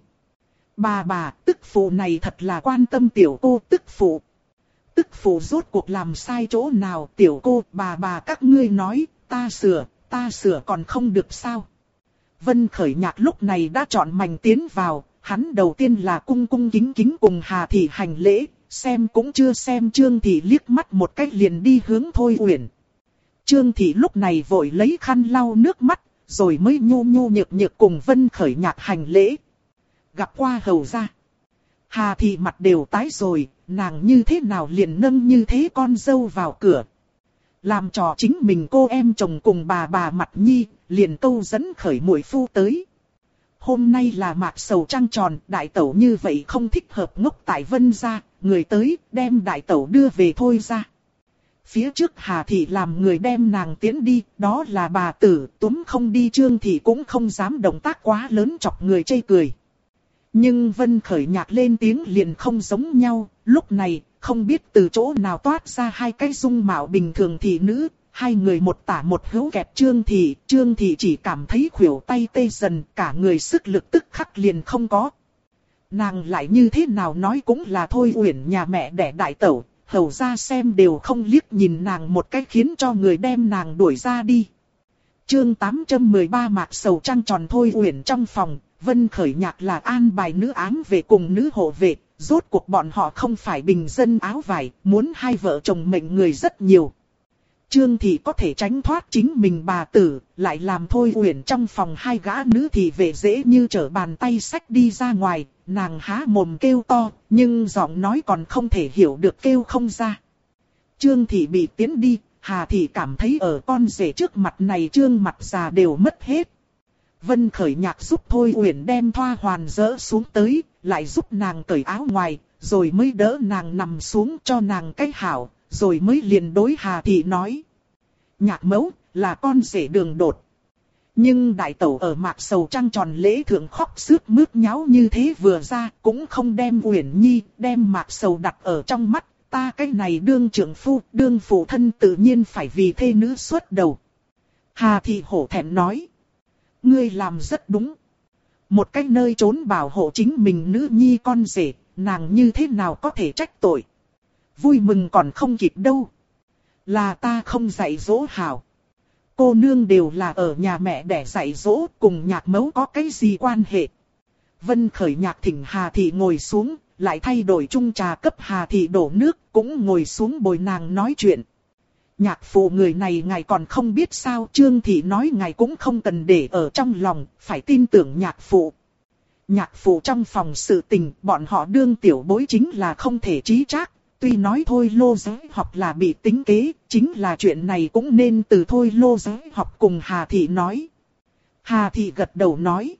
Bà, tức phụ này thật là quan tâm tiểu cô tức phụ. Tức phụ rốt cuộc làm sai chỗ nào tiểu cô bà các ngươi nói, ta sửa còn không được sao. Vân Khởi Nhạc lúc này đã chọn mảnh tiến vào, hắn đầu tiên là cung kính cùng Hà Thị hành lễ, xem cũng chưa xem Trương Thị liếc mắt một cách liền đi hướng Thôi Uyển. Trương Thị lúc này vội lấy khăn lau nước mắt, rồi mới nhu nhược cùng Vân Khởi Nhạc hành lễ. Gặp qua hầu gia. Hà Thị mặt đều tái rồi, nàng như thế nào liền nâng như thế con dâu vào cửa. Làm trò chính mình cô em chồng cùng bà mặt nhi, liền câu dẫn Khởi muội phu tới. Hôm nay là mạc sầu trăng tròn, đại tẩu như vậy không thích hợp ngốc tại Vân gia, người tới đem đại tẩu đưa về Thôi gia. Phía trước Hà Thị làm người đem nàng tiến đi, đó là bà tử, túm không đi Trương Thị cũng không dám động tác quá lớn chọc người chê cười. Nhưng Vân Khởi Nhạc lên tiếng liền không giống nhau, lúc này, không biết từ chỗ nào toát ra 2 cái dung mạo bình thường thị nữ, 2 người một tả một hữu kẹp Trương Thị chỉ cảm thấy khuỷu tay tê dần, cả người sức lực tức khắc liền không có. Nàng lại như thế nào nói cũng là Thôi Uyển nhà mẹ đẻ đại tẩu, hầu ra xem đều không liếc nhìn nàng một cách khiến cho người đem nàng đuổi ra đi. Chương 813 mạc sầu trăng tròn Thôi Uyển trong phòng. Vân Khởi Nhạc là an bài nữ ám về cùng nữ hộ vệ, rốt cuộc bọn họ không phải bình dân áo vải, muốn 2 vợ chồng mệnh người rất nhiều. Trương Thị có thể tránh thoát chính mình bà tử, lại làm Thôi Uyển trong phòng 2 gã nữ thị vệ dễ như trở bàn tay xách đi ra ngoài, nàng há mồm kêu to, nhưng giọng nói còn không thể hiểu được kêu không ra. Trương Thị bị tiến đi, Hà Thị cảm thấy ở con rể trước mặt này trương mặt già đều mất hết. Vân Khởi Nhạc giúp Thôi Uyển đem thoa hoàn dỡ xuống tới, lại giúp nàng cởi áo ngoài, rồi mới đỡ nàng nằm xuống cho nàng cái hảo, rồi mới liền đối Hà Thị nói. Nhạc mẫu, là con rể đường đột. Nhưng đại tẩu ở mạc sầu trăng tròn lễ thượng khóc sướt mướt nháo như thế vừa ra, cũng không đem Uyển Nhi, đem mạc sầu đặt ở trong mắt, ta cái này đương trưởng phu, đương phụ thân tự nhiên phải vì thê nữ xuất đầu. Hà Thị hổ thẹn nói. Ngươi làm rất đúng. Một cái nơi trốn bảo hộ chính mình nữ nhi con rể, nàng như thế nào có thể trách tội. Vui mừng còn không kịp đâu. Là ta không dạy dỗ hảo. Cô nương đều là ở nhà mẹ để dạy dỗ, cùng Nhạc mẫu có cái gì quan hệ. Vân Khởi Nhạc thỉnh Hà Thị ngồi xuống, lại thay đổi chung trà cấp Hà Thị đổ nước, cũng ngồi xuống bồi nàng nói chuyện. Nhạc phụ người này ngài còn không biết sao, Trương Thị nói ngài cũng không cần để ở trong lòng, phải tin tưởng nhạc phụ. Nhạc phụ trong phòng sự tình, bọn họ đương tiểu bối chính là không thể trí trác, tuy nói Thôi Lô Giới học là bị tính kế, chính là chuyện này cũng nên từ Thôi Lô Giới học cùng Hà Thị nói. Hà Thị gật đầu nói.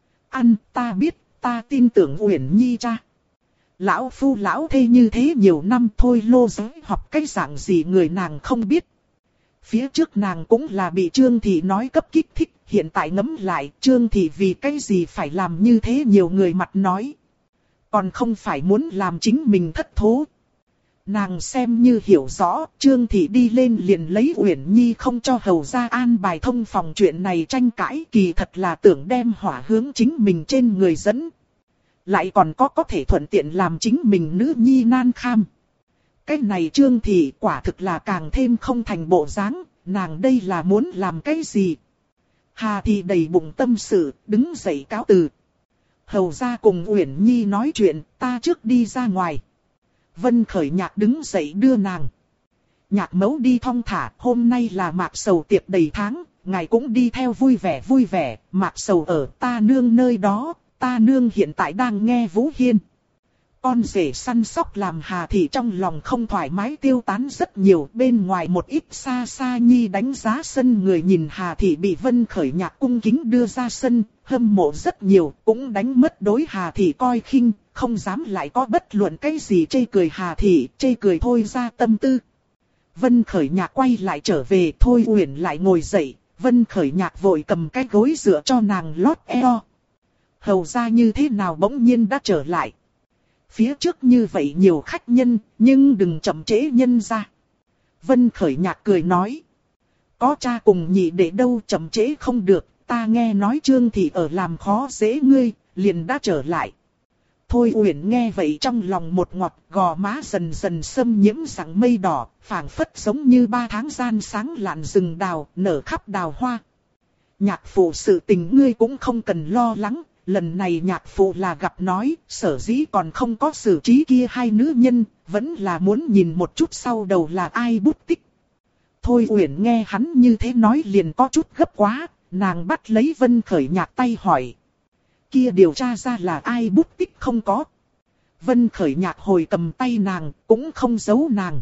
Ta biết, ta tin tưởng Uyển Nhi cha. Lão phu lão thê như thế nhiều năm Thôi Lô Giới học cái dạng gì người nàng không biết. Phía trước nàng cũng là bị Trương Thị nói cấp kích thích, hiện tại ngẫm lại Trương Thị vì cái gì phải làm như thế nhiều người mặt nói. Còn không phải muốn làm chính mình thất thố. Nàng xem như hiểu rõ, Trương Thị đi lên liền lấy Uyển Nhi không cho hầu ra an bài thông phòng chuyện này tranh cãi, kỳ thật là tưởng đem hỏa hướng chính mình trên người dẫn. Lại còn có thể thuận tiện làm chính mình nữ nhi nan kham. Cái này Trương Thị quả thực là càng thêm không thành bộ dáng, nàng đây là muốn làm cái gì? Hà Thị đầy bụng tâm sự, đứng dậy cáo từ. Hầu ra cùng Uyển Nhi nói chuyện, ta trước đi ra ngoài. Vân Khởi Nhạc đứng dậy đưa nàng. Nhạc mẫu đi thong thả, hôm nay là mạc sầu tiệc đầy tháng, ngài cũng đi theo vui vẻ, Mạc Sầu ở ta nương nơi đó, ta nương hiện tại đang nghe Vũ Hiên. Con rể săn sóc làm Hà Thị trong lòng không thoải mái tiêu tán rất nhiều, bên ngoài một ít xa xa nhi đánh giá sân người nhìn Hà Thị bị Vân Khởi Nhạc cung kính đưa ra sân, hâm mộ rất nhiều, cũng đánh mất đối Hà Thị coi khinh, không dám lại có bất luận cái gì chê cười Hà Thị, chê cười Thôi ra tâm tư. Vân Khởi Nhạc quay lại trở về, Thôi Uyển lại ngồi dậy, Vân Khởi Nhạc vội cầm cái gối dựa cho nàng lót eo. Hầu ra như thế nào bỗng nhiên đã trở lại. Phía trước như vậy nhiều khách nhân, nhưng đừng chậm trễ nhân ra. Vân Khởi Nhạc cười nói. Có cha cùng nhị đệ đâu chậm trễ không được, ta nghe nói Trương Thị ở làm khó dễ ngươi, liền đã trở lại. Thôi Uyển nghe vậy trong lòng một ngọt, gò má dần dần xâm nhiễm dạng mây đỏ, phảng phất giống như 3 tháng gian sáng lạn rừng đào, nở khắp đào hoa. Nhạc phụ sự tình ngươi cũng không cần lo lắng, lần này nhạc phụ là gặp nói, sở dĩ còn không có xử trí kia hai nữ nhân, vẫn là muốn nhìn một chút sau đầu là ai bút tích. Thôi Uyển nghe hắn như thế nói liền có chút gấp quá, nàng bắt lấy Vân Khởi Nhạc tay hỏi. Kia điều tra ra là ai bút tích không có. Vân Khởi Nhạc hồi cầm tay nàng, cũng không giấu nàng.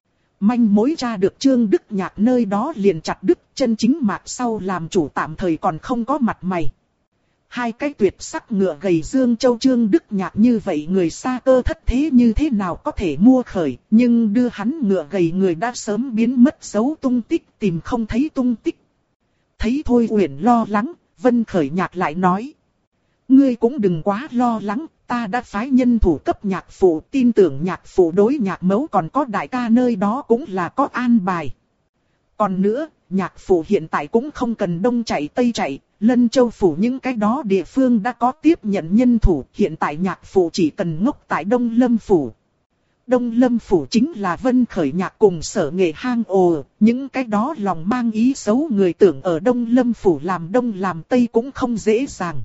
Manh mối tra được Trương Đức Nhạc nơi đó liền chặt đứt, chân chính Mạc sau làm chủ tạm thời còn không có mặt mày. Hai cái tuyệt sắc ngựa gầy Dương Châu Trương Đức Nhạc như vậy người xa cơ thất thế như thế nào có thể mua khởi, nhưng đưa hắn ngựa gầy người đã sớm biến mất dấu tung tích, tìm không thấy tung tích. Thấy Thôi Uyển lo lắng, Vân Khởi Nhạc lại nói. Ngươi cũng đừng quá lo lắng, ta đã phái nhân thủ cấp nhạc phụ, tin tưởng nhạc phụ đối nhạc mẫu còn có đại ca nơi đó cũng là có an bài. Còn nữa, nhạc phụ hiện tại cũng không cần đông chạy tây chạy, Lân Châu phủ những cái đó địa phương đã có tiếp nhận nhân thủ, hiện tại nhạc phụ chỉ cần ngốc tại Đông Lâm phủ. Đông Lâm phủ chính là Vân Khởi Nhạc cùng Sở Nghệ hang ổ, những cái đó lòng mang ý xấu người tưởng ở Đông Lâm phủ làm đông làm tây cũng không dễ dàng.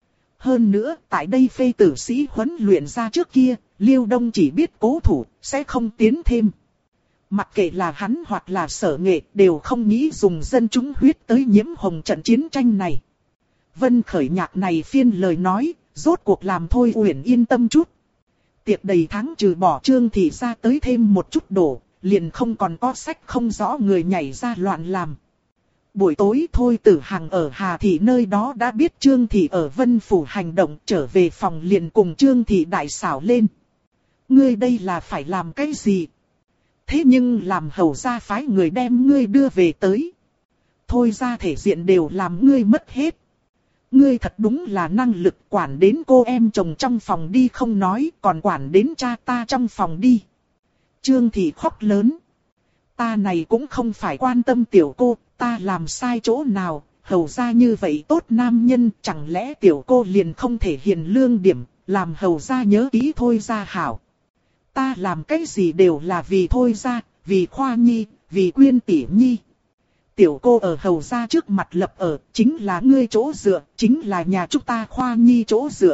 Hơn nữa, tại đây phê tử sĩ huấn luyện ra trước kia, Liêu Đông chỉ biết cố thủ, sẽ không tiến thêm. Mặc kệ là hắn hoặc là Sở Nghệ, đều không nghĩ dùng dân chúng huyết tới nhiễm hồng trận chiến tranh này. Vân Khởi Nhạc này phiên lời nói, rốt cuộc làm Thôi Uyển yên tâm chút. Tiệc đầy tháng trừ bỏ Trương Thị ra tới thêm một chút đổ, liền không còn có sách không rõ người nhảy ra loạn làm. Buổi tối Thôi Tử Hằng ở Hà Thị nơi đó đã biết Trương Thị ở Vân Phủ hành động, trở về phòng liền cùng Trương Thị đại xảo lên. Ngươi đây là phải làm cái gì? Thế nhưng làm hầu gia phái người đem ngươi đưa về tới. Thôi ra thể diện đều làm ngươi mất hết. Ngươi thật đúng là năng lực quản đến cô em chồng trong phòng đi không nói, còn quản đến cha ta trong phòng đi. Trương Thị khóc lớn. Ta này cũng không phải quan tâm tiểu cô, ta làm sai chỗ nào, hầu ra như vậy tốt nam nhân, chẳng lẽ tiểu cô liền không thể hiền lương điểm, làm hầu ra nhớ kỹ Thôi ra hảo. Ta làm cái gì đều là vì Thôi ra, vì Khoa Nhi, vì Quyên tỷ Nhi. Tiểu cô ở hầu ra trước mặt lập ở, chính là ngươi chỗ dựa, chính là nhà chúng ta Khoa Nhi chỗ dựa.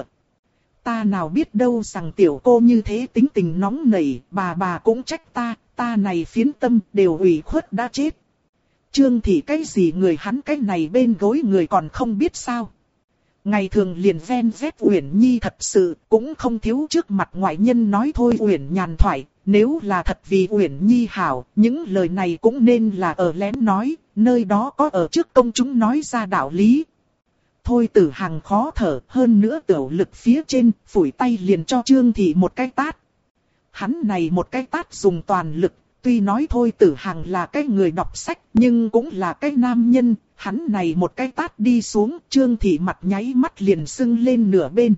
Ta nào biết đâu rằng tiểu cô như thế tính tình nóng nảy, bà cũng trách ta này phiến tâm đều ủy khuất đã chết. Trương Thị cái gì người hắn cái này bên gối người còn không biết sao. Ngày thường liền ven vét Uyển Nhi thật sự cũng không thiếu trước mặt ngoại nhân nói thôi Uyển nhàn thoại. Nếu là thật vì Uyển Nhi hảo, những lời này cũng nên là ở lén nói, nơi đó có ở trước công chúng nói ra đạo lý. Thôi Tử Hằng khó thở, hơn nữa tiểu lực phía trên, phủi tay liền cho Trương Thị một cái tát. Hắn này một cái tát dùng toàn lực, tuy nói Thôi Tử Hằng là cái người đọc sách, nhưng cũng là cái nam nhân, hắn này một cái tát đi xuống, Trương Thị mặt nháy mắt liền sưng lên nửa bên.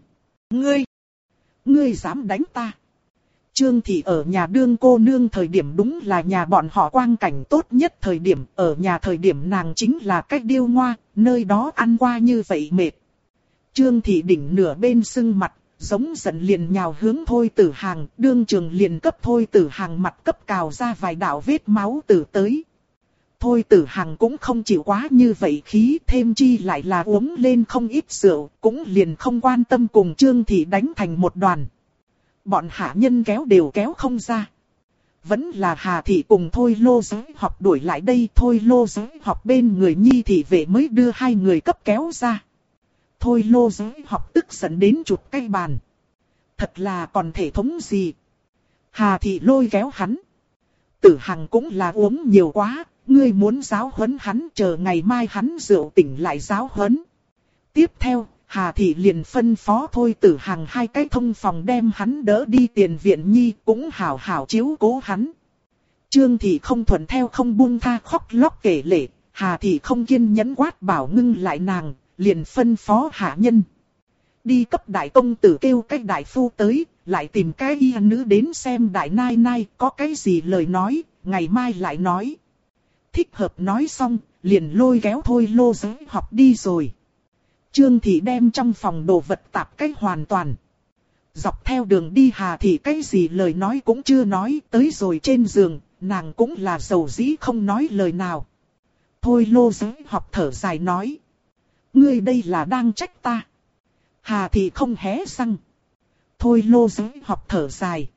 Ngươi dám đánh ta? Trương Thị ở nhà đương cô nương thời điểm đúng là nhà bọn họ quang cảnh tốt nhất thời điểm, ở nhà thời điểm nàng chính là cách điêu ngoa, nơi đó ăn qua như vậy mệt. Trương Thị đỉnh nửa bên sưng mặt, giống giận liền nhào hướng Thôi Tử Hằng, đương trường liền cấp Thôi Tử Hằng mặt cấp cào ra vài đạo vết máu tử tới. Thôi Tử Hằng cũng không chịu quá như vậy khí, thêm chi lại là uống lên không ít rượu, cũng liền không quan tâm cùng Trương Thị đánh thành một đoàn. Bọn hạ nhân kéo đều kéo không ra. Vẫn là Hà Thị cùng Thôi Lô Giới Học đuổi lại đây. Thôi Lô Giới Học bên người Nhi thị vệ mới đưa hai người cấp kéo ra. Thôi Lô Giới Học tức giận đến chụp cái bàn. Thật là còn thể thống gì. Hà Thị lôi kéo hắn. Tử Hằng cũng là uống nhiều quá. Ngươi muốn giáo huấn hắn, chờ ngày mai hắn rượu tỉnh lại giáo huấn. Tiếp theo, Hà Thị liền phân phó Thôi Tử Hằng hai cái thông phòng đem hắn đỡ đi tiền viện Nhi, cũng hảo hảo chiếu cố hắn. Trương Thị không thuận theo không buông tha khóc lóc kể lể, Hà Thị không kiên nhẫn quát bảo ngưng lại nàng, liền phân phó hạ nhân. Đi cấp đại công tử kêu cái đại phu tới, lại tìm cái y nữ đến xem đại nai nai có cái gì lời nói, ngày mai lại nói. Thích hợp nói xong, liền lôi kéo Thôi Lô Giới Học đi rồi. Trương Thị đem trong phòng đồ vật tạp cách hoàn toàn. Dọc theo đường đi Hà Thị cái gì lời nói cũng chưa nói, tới rồi trên giường, nàng cũng là dầu dĩ không nói lời nào. Thôi Lô Giới Học thở dài nói. Ngươi đây là đang trách ta. Hà Thị không hé răng. Thôi Lô Giới Học thở dài.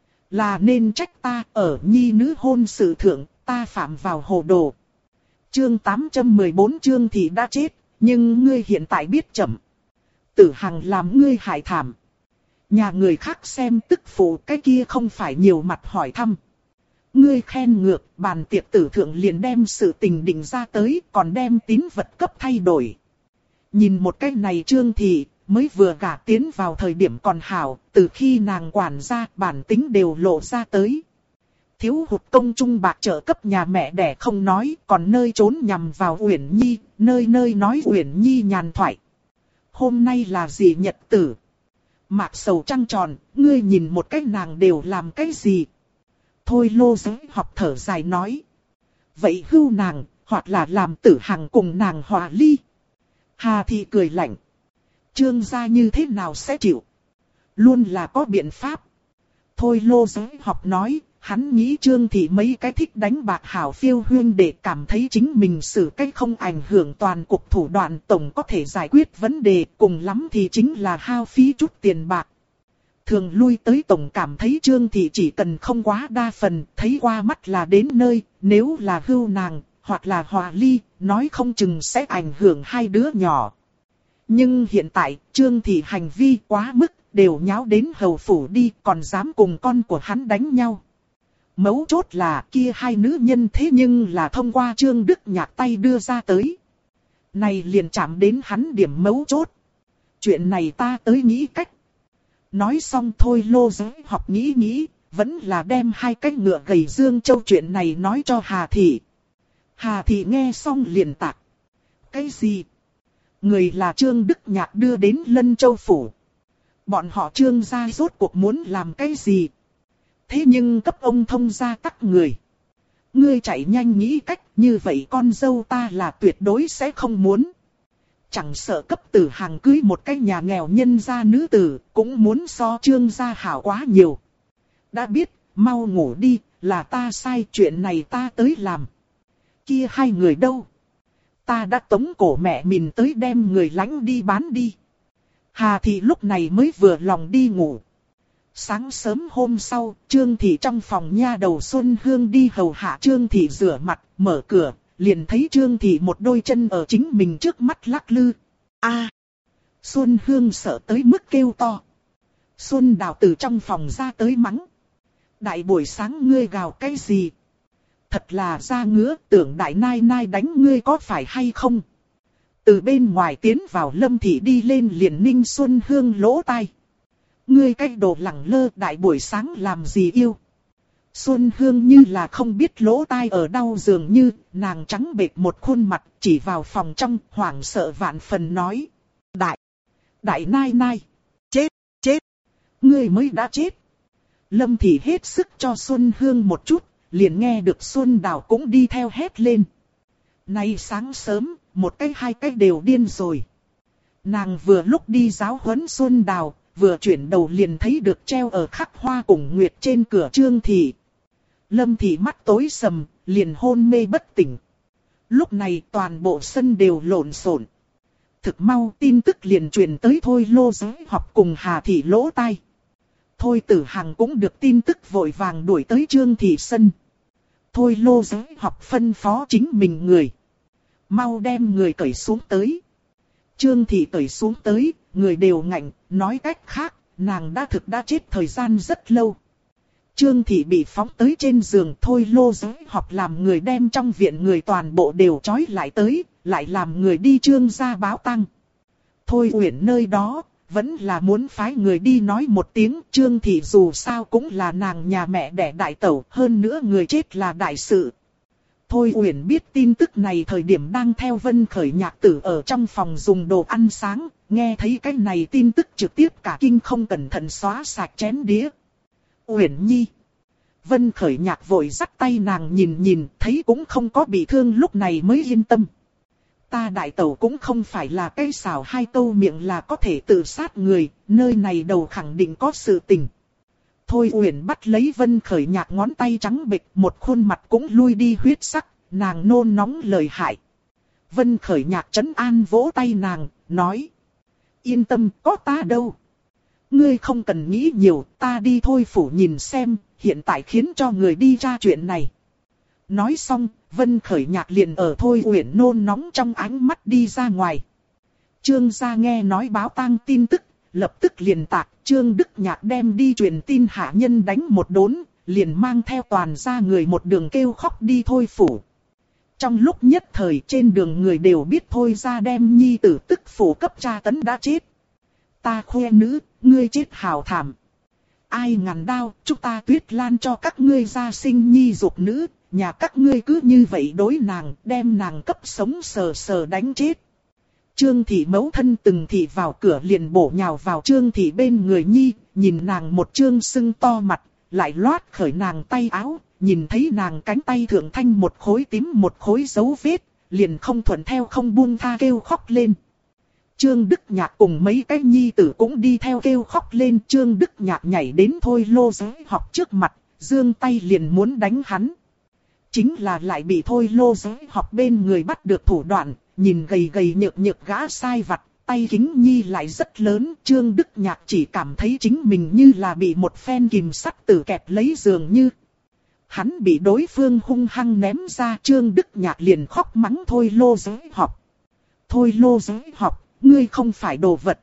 Là nên trách ta, ở nhi nữ hôn sự thượng, ta phạm vào hồ đồ. Chương 814 Trương Thị đã chết, nhưng ngươi hiện tại biết chậm. Tử Hằng làm ngươi hại thảm. Nhà người khác xem tức phụ cái kia không phải nhiều mặt hỏi thăm. Ngươi khen ngược, bàn tiệc tử thượng liền đem sự tình định ra tới, còn đem tín vật cấp thay đổi. Nhìn một cái này Trương Thị, mới vừa gả tiến vào thời điểm còn hảo, từ khi nàng quản gia, bản tính đều lộ ra tới. Thiếu hụt công trung bạc trợ cấp nhà mẹ đẻ không nói, còn nơi trốn nhằm vào Uyển Nhi, nơi nơi nói Uyển Nhi nhàn thoại. Hôm nay là gì nhật tử? Mạc sầu trăng tròn, ngươi nhìn một cái nàng đều làm cái gì? Thôi Lô Giới Học thở dài nói. Vậy hưu nàng, hoặc là làm Tử Hằng cùng nàng hòa ly. Hà Thị cười lạnh. Trương gia như thế nào sẽ chịu? Luôn là có biện pháp. Thôi Lô Giới Học nói, hắn nghĩ Trương Thị mấy cái thích đánh bạc hảo phiêu huyên để cảm thấy chính mình xử cách không ảnh hưởng toàn cục thủ đoạn tổng có thể giải quyết vấn đề, cùng lắm thì chính là hao phí chút tiền bạc. Thường lui tới tổng cảm thấy Trương Thị chỉ cần không quá đa phần, thấy qua mắt là đến nơi, nếu là hưu nàng, hoặc là hòa ly, nói không chừng sẽ ảnh hưởng hai đứa nhỏ. Nhưng hiện tại, Trương Thị hành vi quá mức, đều nháo đến hầu phủ đi, còn dám cùng con của hắn đánh nhau. Mấu chốt là kia hai nữ nhân thế nhưng là thông qua Trương Đức Nhạc tay đưa ra tới. Này liền chạm đến hắn điểm mấu chốt. Chuyện này ta tới nghĩ cách. Nói xong Thôi Lô Giới Học nghĩ, vẫn là đem hai cái ngựa gầy Dương Châu chuyện này nói cho Hà Thị. Hà Thị nghe xong liền tạc. Cái gì? Người là Trương Đức Nhạc đưa đến Lân Châu Phủ. Bọn họ Trương gia rốt cuộc muốn làm cái gì? Thế nhưng cấp ông thông gia tắc người. Ngươi chạy nhanh nghĩ cách, như vậy con dâu ta là tuyệt đối sẽ không muốn. Chẳng sợ cấp Tử Hằng cưới một cái nhà nghèo nhân gia nữ tử, cũng muốn so Trương gia hảo quá nhiều. Đã biết, mau ngủ đi, là ta sai, chuyện này ta tới làm. Kia hai người đâu? Ta đã tống cổ mẹ mình tới đem người lánh đi bán đi. Hà Thị lúc này mới vừa lòng đi ngủ. Sáng sớm hôm sau, Trương Thị trong phòng nha đầu Xuân Hương đi hầu hạ Trương Thị rửa mặt, mở cửa, liền thấy Trương Thị một đôi chân ở chính mình trước mắt lắc lư. A! Xuân Hương sợ tới mức kêu to. Xuân Đào từ trong phòng ra tới mắng. Đại buổi sáng ngươi gào cái gì? Thật là ra ngứa, tưởng đại nai nai đánh ngươi có phải hay không? Từ bên ngoài tiến vào Lâm Thị đi lên liền ninh Xuân Hương lỗ tai. Ngươi cái đồ lẳng lơ, đại buổi sáng làm gì yêu? Xuân Hương như là không biết lỗ tai ở đau, dường như nàng trắng bệch một khuôn mặt, chỉ vào phòng trong, hoảng sợ vạn phần nói. Đại nai nai, chết, ngươi mới đã chết. Lâm Thị hết sức cho Xuân Hương một chút, liền nghe được Xuân Đào cũng đi theo hét lên. Nay sáng sớm, một cái hai cái đều điên rồi. Nàng vừa lúc đi giáo huấn Xuân Đào, vừa chuyển đầu liền thấy được treo ở khắc hoa cùng nguyệt trên cửa Trương Thị. Lâm Thị mắt tối sầm, liền hôn mê bất tỉnh. Lúc này toàn bộ sân đều lộn xộn. Thực mau tin tức liền truyền tới Thôi Lô Giới Học cùng Hà Thị lỗ tai. Thôi Tử Hằng cũng được tin tức vội vàng đuổi tới Trương Thị sân. Thôi Lô Giới học phân phó chính mình người. Mau đem người cởi xuống tới. Trương Thị cởi xuống tới, người đều ngạnh, nói cách khác, nàng đã chết thời gian rất lâu. Trương Thị bị phóng tới trên giường, Thôi Lô Giới học làm người đem trong viện người toàn bộ đều trói lại tới, lại làm người đi Trương gia báo tang. Thôi Uyển nơi đó, vẫn là muốn phái người đi nói một tiếng. Trương Thị dù sao cũng là nàng nhà mẹ đẻ đại tẩu, hơn nữa người chết là đại sự. Thôi Uyển biết tin tức này thời điểm đang theo Vân Khởi Nhạc tử ở trong phòng dùng đồ ăn sáng, nghe thấy cái này tin tức trực tiếp cả kinh không cẩn thận xóa sạch chén đĩa. Uyển Nhi. Vân Khởi Nhạc vội dắt tay nàng nhìn, thấy cũng không có bị thương, lúc này mới yên tâm. Ta đại tẩu cũng không phải là cây xào hai câu miệng là có thể tự sát người, nơi này đầu khẳng định có sự tình. Thôi Uyển bắt lấy Vân Khởi Nhạc ngón tay trắng bệch, một khuôn mặt cũng lui đi huyết sắc, nàng nôn nóng lời hại. Vân Khởi Nhạc trấn an vỗ tay nàng, nói. Yên tâm, có ta đâu. Ngươi không cần nghĩ nhiều, ta đi thôi phủ nhìn xem, hiện tại khiến cho người đi tra chuyện này. Nói xong, Vân Khởi Nhạc liền ở Thôi Uyển nôn nóng trong ánh mắt đi ra ngoài. Trương gia nghe nói báo tang tin tức, lập tức liền tạc. Trương Đức Nhạc đem đi truyền tin hạ nhân đánh một đốn, liền mang theo toàn gia người một đường kêu khóc đi Thôi phủ. Trong lúc nhất thời trên đường người đều biết Thôi gia đem nhi tử tức phủ cấp tra tấn đã chết. Ta khoe nữ, ngươi chết hào thảm. Ai ngàn đao, chúng ta Tuyết Lan cho các ngươi gia sinh nhi dục nữ, nhà các ngươi cứ như vậy đối nàng, đem nàng cấp sống sờ sờ đánh chết. Trương Thị mẫu thân từng thị vào cửa liền bổ nhào vào Trương Thị bên người nhi, nhìn nàng một trương sưng to mặt, lại loát khởi nàng tay áo, nhìn thấy nàng cánh tay thượng thanh một khối tím một khối dấu vết, liền không thuận theo không buông tha kêu khóc lên. Trương Đức Nhạc cùng mấy cái nhi tử cũng đi theo kêu khóc lên. Trương Đức Nhạc nhảy đến Thôi Lô Giới học trước mặt, giương tay liền muốn đánh hắn. Chính là lại bị Thôi Lô Giới học bên người bắt được thủ đoạn, nhìn gầy gầy nhược nhược gã sai vặt, tay kính nhi lại rất lớn. Trương Đức Nhạc chỉ cảm thấy chính mình như là bị một phen kìm sắt tử kẹp lấy dường như. Hắn bị đối phương hung hăng ném ra, Trương Đức Nhạc liền khóc mắng Thôi Lô Giới học. Thôi Lô Giới học, ngươi không phải đồ vật.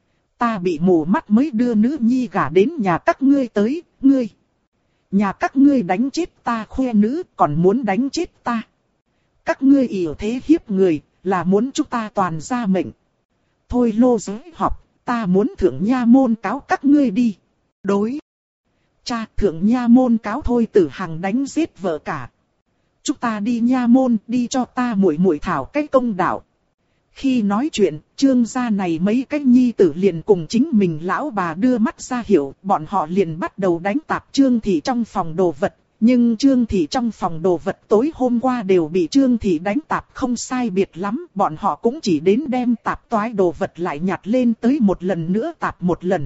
Ta bị mù mắt mới đưa nữ nhi gả đến nhà các ngươi tới, ngươi. Nhà các ngươi đánh chết ta khoe nữ, còn muốn đánh chết ta. Các ngươi ỷ thế hiếp người, là muốn chúng ta toàn ra mệnh. Thôi Lô Giới học, ta muốn thượng nha môn cáo các ngươi đi. Đối. Cha, thượng nha môn cáo Thôi Tử Hằng đánh giết vợ cả. Chúng ta đi nha môn, đi cho ta muội muội thảo cái công đạo. Khi nói chuyện, Trương gia này mấy cái nhi tử liền cùng chính mình lão bà đưa mắt ra hiệu, bọn họ liền bắt đầu đánh tạp Trương Thị trong phòng đồ vật. Nhưng Trương Thị trong phòng đồ vật tối hôm qua đều bị Trương Thị đánh tạp không sai biệt lắm, bọn họ cũng chỉ đến đem tạp toái đồ vật lại nhặt lên tới một lần nữa tạp một lần.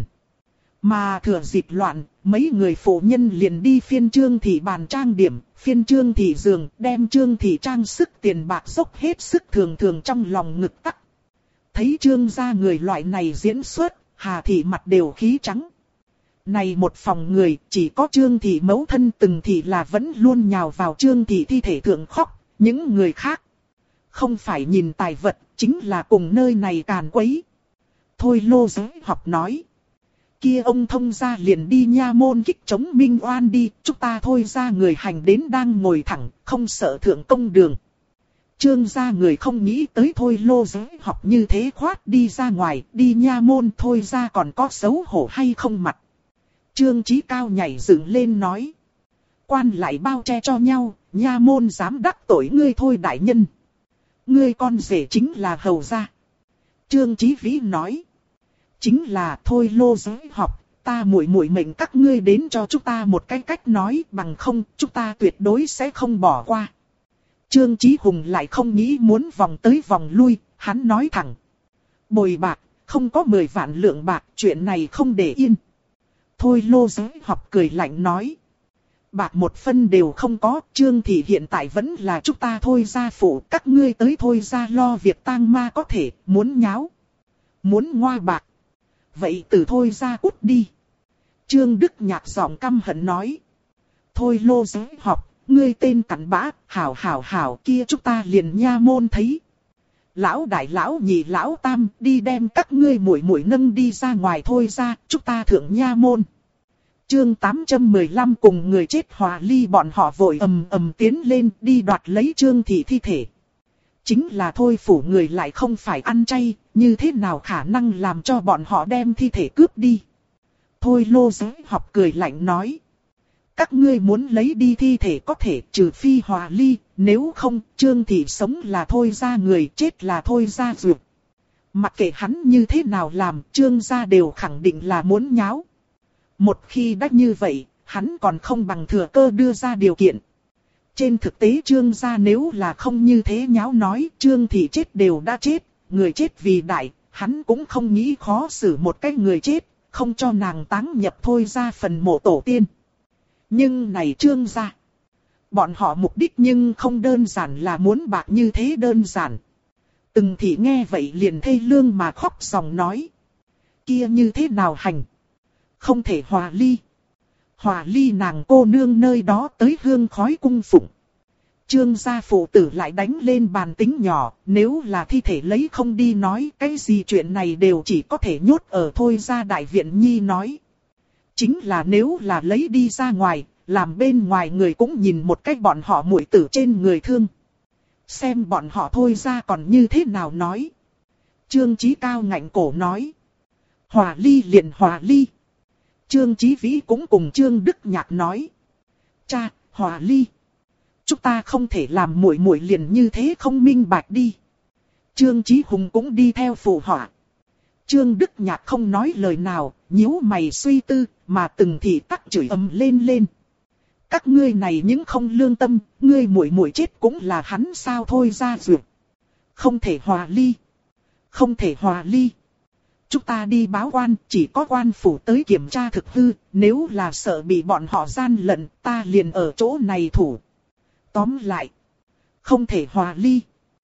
Mà thừa dịp loạn, mấy người phụ nhân liền đi phiên Trương Thị bàn trang điểm, phiên Trương Thị giường, đem Trương Thị trang sức tiền bạc dốc hết sức thường trong lòng ngực tắc. Thấy Trương gia người loại này diễn xuất, Hà Thị mặt đều khí trắng. Này một phòng người, chỉ có Trương Thị mẫu thân từng thị là vẫn luôn nhào vào Trương Thị thi thể thượng khóc, những người khác. Không phải nhìn tài vật, chính là cùng nơi này càn quấy. Thôi Lô Giới học nói. Kia ông thông gia liền đi nha môn kích chống minh oan đi, chúng ta thôi ra người hành đến đang ngồi thẳng, không sợ thượng công đường. Trương gia người không nghĩ tới Thôi Lô Giới học như thế khoát đi ra ngoài, đi nha môn thôi ra còn có xấu hổ hay không mặt. Trương Chí Cao nhảy dựng lên nói. Quan lại bao che cho nhau, nha môn dám đắc tội ngươi thôi đại nhân. Ngươi con rể chính là hầu gia. Trương Chí Vĩ nói. Chính là Thôi Lô Giới học, ta muội muội mệnh các ngươi đến cho chúng ta một cái cách nói, bằng không chúng ta tuyệt đối sẽ không bỏ qua. Trương Chí Hùng lại không nghĩ muốn vòng tới vòng lui, hắn nói thẳng. Bồi bạc, không có 10 vạn lượng bạc, chuyện này không để yên. Thôi Lô Giới học cười lạnh nói. Bạc một phân đều không có, Trương Thị hiện tại vẫn là chúng ta thôi gia phụ, các ngươi tới thôi gia lo việc tang ma có thể, muốn nháo, muốn ngoa bạc. Vậy từ thôi ra cút đi. Trương Đức Nhạc giọng căm hận nói. Thôi Lô Giới Học, ngươi tên cặn bã, hảo kia chúng ta liền nha môn thấy. Lão đại lão nhị lão tam đi đem các ngươi muội muội nâng đi ra ngoài thôi ra, chúng ta thượng nha môn. Chương 815 cùng người chết hòa ly bọn họ vội ầm tiến lên đi đoạt lấy Trương Thị thi thể. Chính là thôi phủ người lại không phải ăn chay, như thế nào khả năng làm cho bọn họ đem thi thể cướp đi. Thôi Lô Giới Học cười lạnh nói. Các ngươi muốn lấy đi thi thể có thể trừ phi hòa ly, nếu không Trương Thị sống là thôi ra người, chết là thôi ra duyệt. Mặc kệ hắn như thế nào làm, Trương gia đều khẳng định là muốn nháo. Một khi đã như vậy, hắn còn không bằng thừa cơ đưa ra điều kiện. Trên thực tế Trương gia nếu là không như thế nháo nói, Trương Thị chết đều đã chết, người chết vì đại, hắn cũng không nghĩ khó xử một cái người chết, không cho nàng táng nhập thôi ra phần mộ tổ tiên. Nhưng này Trương gia, bọn họ mục đích nhưng không đơn giản là muốn bạc như thế đơn giản. Từng Thị nghe vậy liền thê lương mà khóc ròng nói. Kia như thế nào hành? Không thể hòa ly. Hòa ly nàng cô nương nơi đó tới hương khói cung phụng. Trương gia phụ tử lại đánh lên bàn tính nhỏ, nếu là thi thể lấy không đi nói cái gì chuyện này đều chỉ có thể nhốt ở thôi ra đại viện nhi nói. Chính là nếu là lấy đi ra ngoài, làm bên ngoài người cũng nhìn một cách bọn họ muội tử trên người thương. Xem bọn họ thôi ra còn như thế nào nói. Trương Chí Cao ngạnh cổ nói. Hòa ly liền hòa ly. Trương Chí Vĩ cũng cùng Trương Đức Nhạc nói. Cha, hòa ly. Chúng ta không thể làm muội muội liền như thế không minh bạch đi. Trương Chí Hùng cũng đi theo phụ họa. Trương Đức Nhạc không nói lời nào, nhíu mày suy tư, mà Từng Thị tắc chửi ầm lên. Các ngươi này những không lương tâm, ngươi muội muội chết cũng là hắn sao thôi ra duyệt. Không thể hòa ly. Không thể hòa ly. Chúng ta đi báo quan, chỉ có quan phủ tới kiểm tra thực hư, nếu là sợ bị bọn họ gian lận, ta liền ở chỗ này thủ. Tóm lại, không thể hòa ly.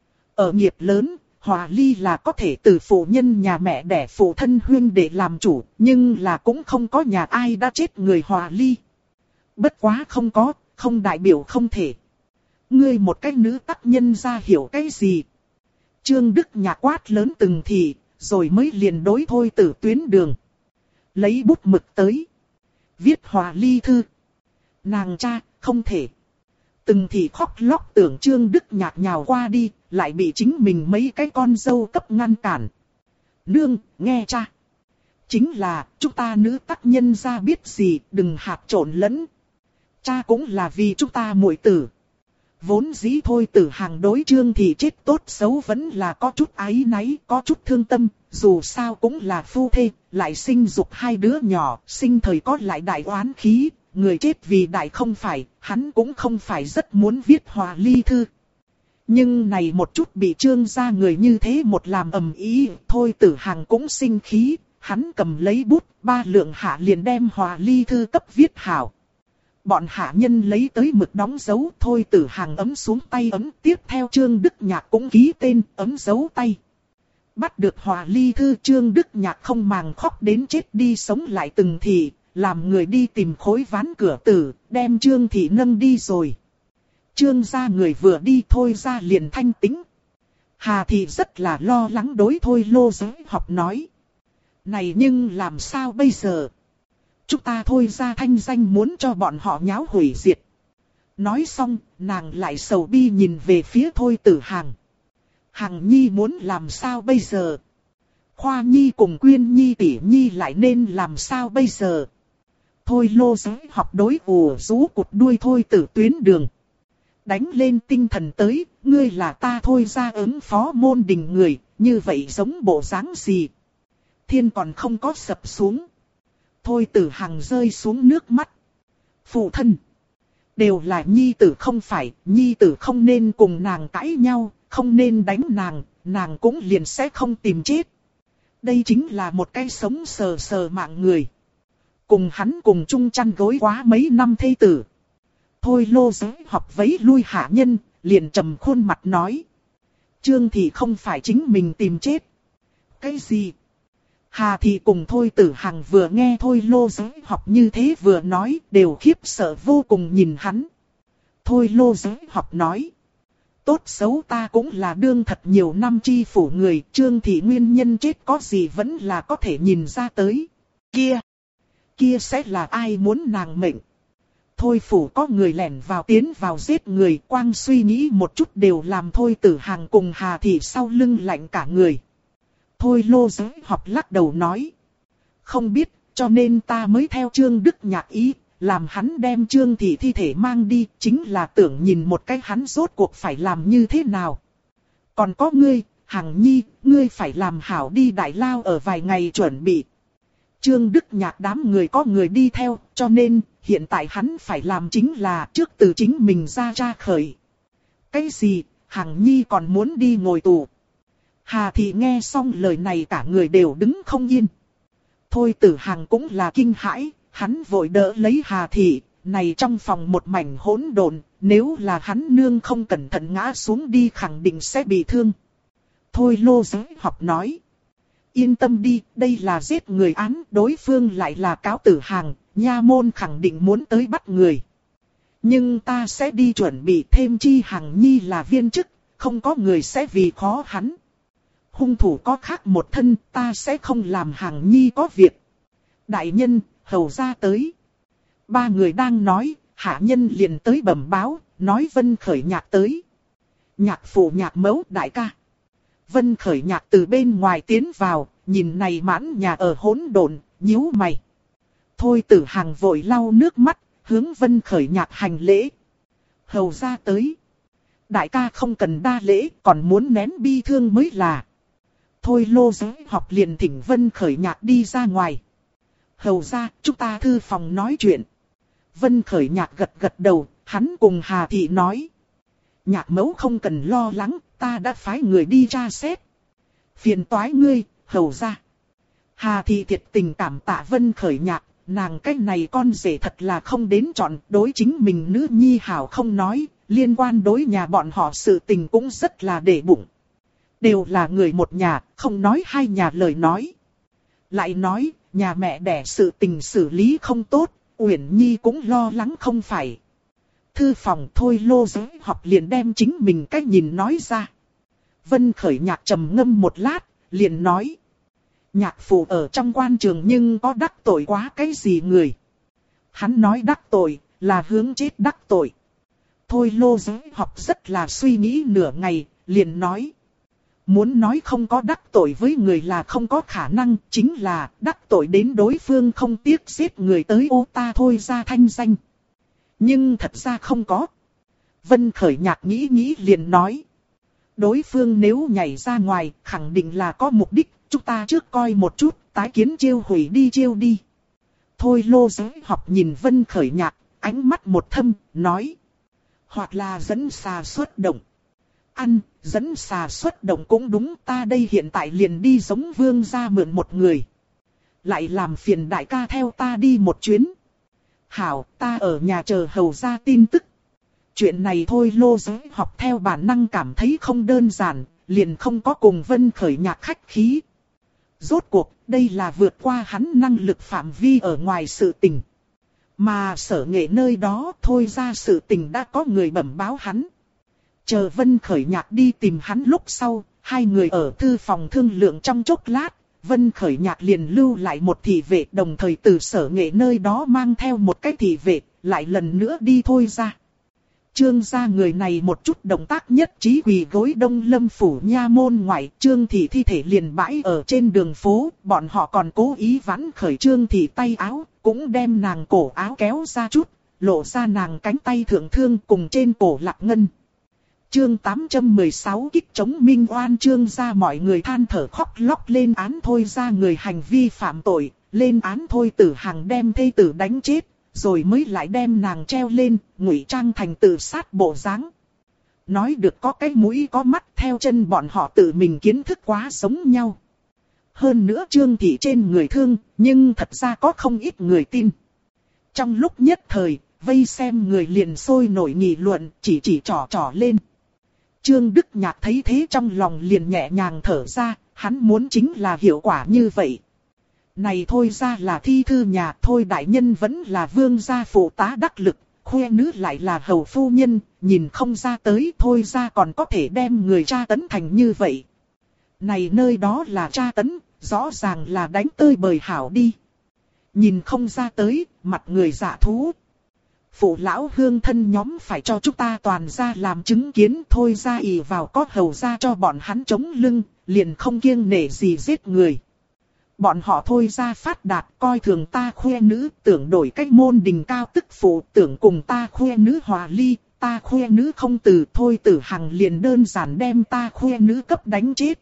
Ở nghiệp lớn, hòa ly là có thể từ phụ nhân nhà mẹ đẻ phụ thân huyên để làm chủ, nhưng là cũng không có nhà ai đã chết người hòa ly. Bất quá không đại biểu không thể. Ngươi một cái nữ tác nhân ra hiểu cái gì? Trương Đức Nhạc quát lớn Từng Thị, rồi mới liền đối thôi Tử Tuyến đường. Lấy bút mực tới. Viết hòa ly thư. Nàng cha, không thể. Từng Thị khóc lóc tưởng Trương Đức Nhạc nhào qua đi, lại bị chính mình mấy cái con dâu cấp ngăn cản. Nương, nghe cha. Chính là, chúng ta nữ tác nhân ra biết gì, đừng hạt trộn lẫn. Cha cũng là vì chúng ta muội tử. Vốn dĩ thôi Tử Hàng đối Trương Thị chết tốt xấu vẫn là có chút áy náy, có chút thương tâm, dù sao cũng là phu thê, lại sinh dục hai đứa nhỏ, sinh thời có lại đại oán khí, người chết vì đại không phải, hắn cũng không phải rất muốn viết hòa ly thư. Nhưng này một chút bị Trương gia người như thế một làm ầm ĩ, thôi Tử Hàng cũng sinh khí, hắn cầm lấy bút, 3 lượng hạ liền đem hòa ly thư cấp viết hảo. Bọn hạ nhân lấy tới mực đóng dấu, thôi Tử Hàng ấm xuống tay ấm, tiếp theo Trương Đức Nhạc cũng ký tên ấm dấu tay. Bắt được hòa ly thư, Trương Đức Nhạc không màng khóc đến chết đi sống lại Từng Thị, làm người đi tìm khối ván cửa tử, đem Trương Thị nâng đi rồi. Trương gia người vừa đi thôi ra liền thanh tĩnh. Hà Thị rất là lo lắng đối thôi Lô Giới Học nói. Này nhưng làm sao bây giờ? Chúng ta thôi ra thanh danh muốn cho bọn họ nháo hủy diệt. Nói xong, nàng lại sầu bi nhìn về phía thôi Tử Hàng. Hằng Nhi muốn làm sao bây giờ? Khoa Nhi cùng Quyên Nhi tỷ Nhi lại nên làm sao bây giờ? Thôi Lô Giới Học đối ủ rú cụt đuôi thôi Tử Tuyến đường. Đánh lên tinh thần tới, ngươi là ta thôi ra ứng phó môn đình người, như vậy giống bộ dáng gì? Thiên còn không có sập xuống. Thôi Tử Hằng rơi xuống nước mắt. Phụ thân. Đều là nhi tử không phải, nhi tử không nên cùng nàng cãi nhau, không nên đánh nàng, nàng cũng liền sẽ không tìm chết. Đây chính là một cái sống sờ sờ mạng người. Cùng hắn cùng chung chăn gối quá mấy năm thê tử. Thôi Lô Giới Học vẫy lui hạ nhân, liền trầm khuôn mặt nói. Trương Thị không phải chính mình tìm chết. Cái gì? Hà Thị cùng Thôi Tử Hằng vừa nghe Thôi Lô Giới Học như thế vừa nói đều khiếp sợ vô cùng nhìn hắn. Thôi Lô Giới Học nói. Tốt xấu ta cũng là đương thật nhiều năm chi phủ người, Trương Thị nguyên nhân chết có gì vẫn là có thể nhìn ra tới. Kia sẽ là ai muốn nàng mệnh? Thôi phủ có người lẻn vào tiến vào giết người, quang suy nghĩ một chút đều làm Thôi Tử Hằng cùng Hà Thị sau lưng lạnh cả người. Thôi Lô Giới Học lắc đầu nói. Không biết, cho nên ta mới theo Trương Đức Nhạc ý, làm hắn đem Trương Thị thi thể mang đi, chính là tưởng nhìn một cái hắn rốt cuộc phải làm như thế nào. Còn có ngươi, Hằng Nhi, ngươi phải làm hảo đi Đại Lao ở vài ngày chuẩn bị. Trương Đức Nhạc đám người có người đi theo, cho nên hiện tại hắn phải làm chính là trước từ chính mình ra khởi. Cái gì, Hằng Nhi còn muốn đi ngồi tù? Hà Thị nghe xong lời này cả người đều đứng không yên. Thôi Tử Hằng cũng là kinh hãi, hắn vội đỡ lấy Hà Thị, này trong phòng một mảnh hỗn độn, nếu là hắn nương không cẩn thận ngã xuống đi khẳng định sẽ bị thương. Thôi Lô Giới Học nói. Yên tâm đi, đây là giết người án, đối phương lại là Cáo Tử Hằng, nha môn khẳng định muốn tới bắt người. Nhưng ta sẽ đi chuẩn bị thêm chi Hằng Nhi là viên chức, không có người sẽ vì khó hắn. Hung thủ có khác một thân, ta sẽ không làm Hằng Nhi có việc. Đại nhân, hầu ra tới. Ba người đang nói, hạ nhân liền tới bẩm báo, nói Vân Khởi Nhạc tới. Nhạc phụ Nhạc mẫu đại ca. Vân Khởi Nhạc từ bên ngoài tiến vào, nhìn này mãn nhà ở hỗn độn, nhíu mày. Thôi Tử Hằng vội lau nước mắt, hướng Vân Khởi Nhạc hành lễ. Hầu ra tới. Đại ca không cần đa lễ, còn muốn nén bi thương mới là. Thôi Lô Giới Học liền thỉnh Vân Khởi Nhạc đi ra ngoài. Hầu ra, chúng ta thư phòng nói chuyện. Vân Khởi Nhạc gật gật đầu, hắn cùng Hà Thị nói. Nhạc mẫu không cần lo lắng, ta đã phái người đi tra xét. Phiền toái ngươi, hầu ra. Hà Thị thiệt tình cảm tạ Vân Khởi Nhạc, nàng cái này con rể thật là không đến chọn, đối chính mình nữ nhi hảo không nói, liên quan đối nhà bọn họ sự tình cũng rất là để bụng. Đều là người một nhà, không nói hai nhà lời nói. Lại nói, nhà mẹ đẻ sự tình xử lý không tốt, Uyển Nhi cũng lo lắng không phải. Thư phòng Thôi Lô Giới Học liền đem chính mình cách nhìn nói ra. Vân Khởi Nhạc trầm ngâm một lát, liền nói. Nhạc phụ ở trong quan trường nhưng có đắc tội quá cái gì người. Hắn nói đắc tội, là hướng chết đắc tội. Thôi Lô Giới Học rất là suy nghĩ nửa ngày, liền nói. Muốn nói không có đắc tội với người là không có khả năng, chính là đắc tội đến đối phương không tiếc giết người tới ô ta thôi ra thanh danh. Nhưng thật ra không có. Vân Khởi Nhạc nghĩ liền nói. Đối phương nếu nhảy ra ngoài, khẳng định là có mục đích, chúng ta trước coi một chút, tái kiến chiêu hủy đi chiêu đi. Thôi Lô Giới Học nhìn Vân Khởi Nhạc, ánh mắt một thâm, nói. Hoặc là dẫn xà xuất động. Dẫn xà xuất động cũng đúng, ta đây hiện tại liền đi giống vương ra mượn một người. Lại làm phiền đại ca theo ta đi một chuyến. Hảo, ta ở nhà chờ hầu ra tin tức. Chuyện này Thôi Lô Giới Học theo bản năng cảm thấy không đơn giản, liền không có cùng Vân Khởi Nhạc khách khí. Rốt cuộc, đây là vượt qua hắn năng lực phạm vi ở ngoài sự tình. Mà Sở Nghệ nơi đó thôi ra sự tình đã có người bẩm báo hắn. Chờ Vân Khởi Nhạc đi tìm hắn lúc sau, hai người ở thư phòng thương lượng trong chốc lát, Vân Khởi Nhạc liền lưu lại một thị vệ, đồng thời từ Sở Nghệ nơi đó mang theo một cái thị vệ, lại lần nữa đi thôi ra. Trương gia người này một chút động tác nhất trí quỳ gối Đông Lâm phủ nha môn ngoại, Trương Thị thi thể liền bãi ở trên đường phố, bọn họ còn cố ý vãn khởi Trương Thị tay áo, cũng đem nàng cổ áo kéo ra chút, lộ ra nàng cánh tay thượng thương cùng trên cổ lạc ngân. Chương 816 kích chống minh oan. Trương gia mọi người than thở khóc lóc lên án thôi ra người hành vi phạm tội, lên án Thôi Tử Hằng đem thê tử đánh chết, rồi mới lại đem nàng treo lên, ngụy trang thành tự sát bộ dáng. Nói được có cái mũi có mắt, theo chân bọn họ tự mình kiến thức quá giống nhau. Hơn nữa Trương Thị trên người thương, nhưng thật ra có không ít người tin. Trong lúc nhất thời, vây xem người liền sôi nổi nghị luận, chỉ trỏ lên. Trương Đức Nhạc thấy thế trong lòng liền nhẹ nhàng thở ra, hắn muốn chính là hiệu quả như vậy. Này thôi ra là thi thư nhà, thôi đại nhân vẫn là vương gia phụ tá đắc lực, khoe nữ lại là hầu phu nhân, nhìn không ra tới thôi ra còn có thể đem người tra tấn thành như vậy. Này nơi đó là tra tấn, rõ ràng là đánh tơi bời hảo đi. Nhìn không ra tới, mặt người dạ thú. Phụ lão hương thân nhóm phải cho chúng ta toàn ra làm chứng kiến, thôi ra ỷ vào có hầu ra cho bọn hắn chống lưng, liền không kiêng nể gì giết người. Bọn họ thôi ra phát đạt, coi thường ta khoe nữ, tưởng đổi cách môn đình cao tức phụ, tưởng cùng ta khoe nữ hòa ly, ta khoe nữ không từ, thôi Tử Hằng liền đơn giản đem ta khoe nữ cấp đánh chết.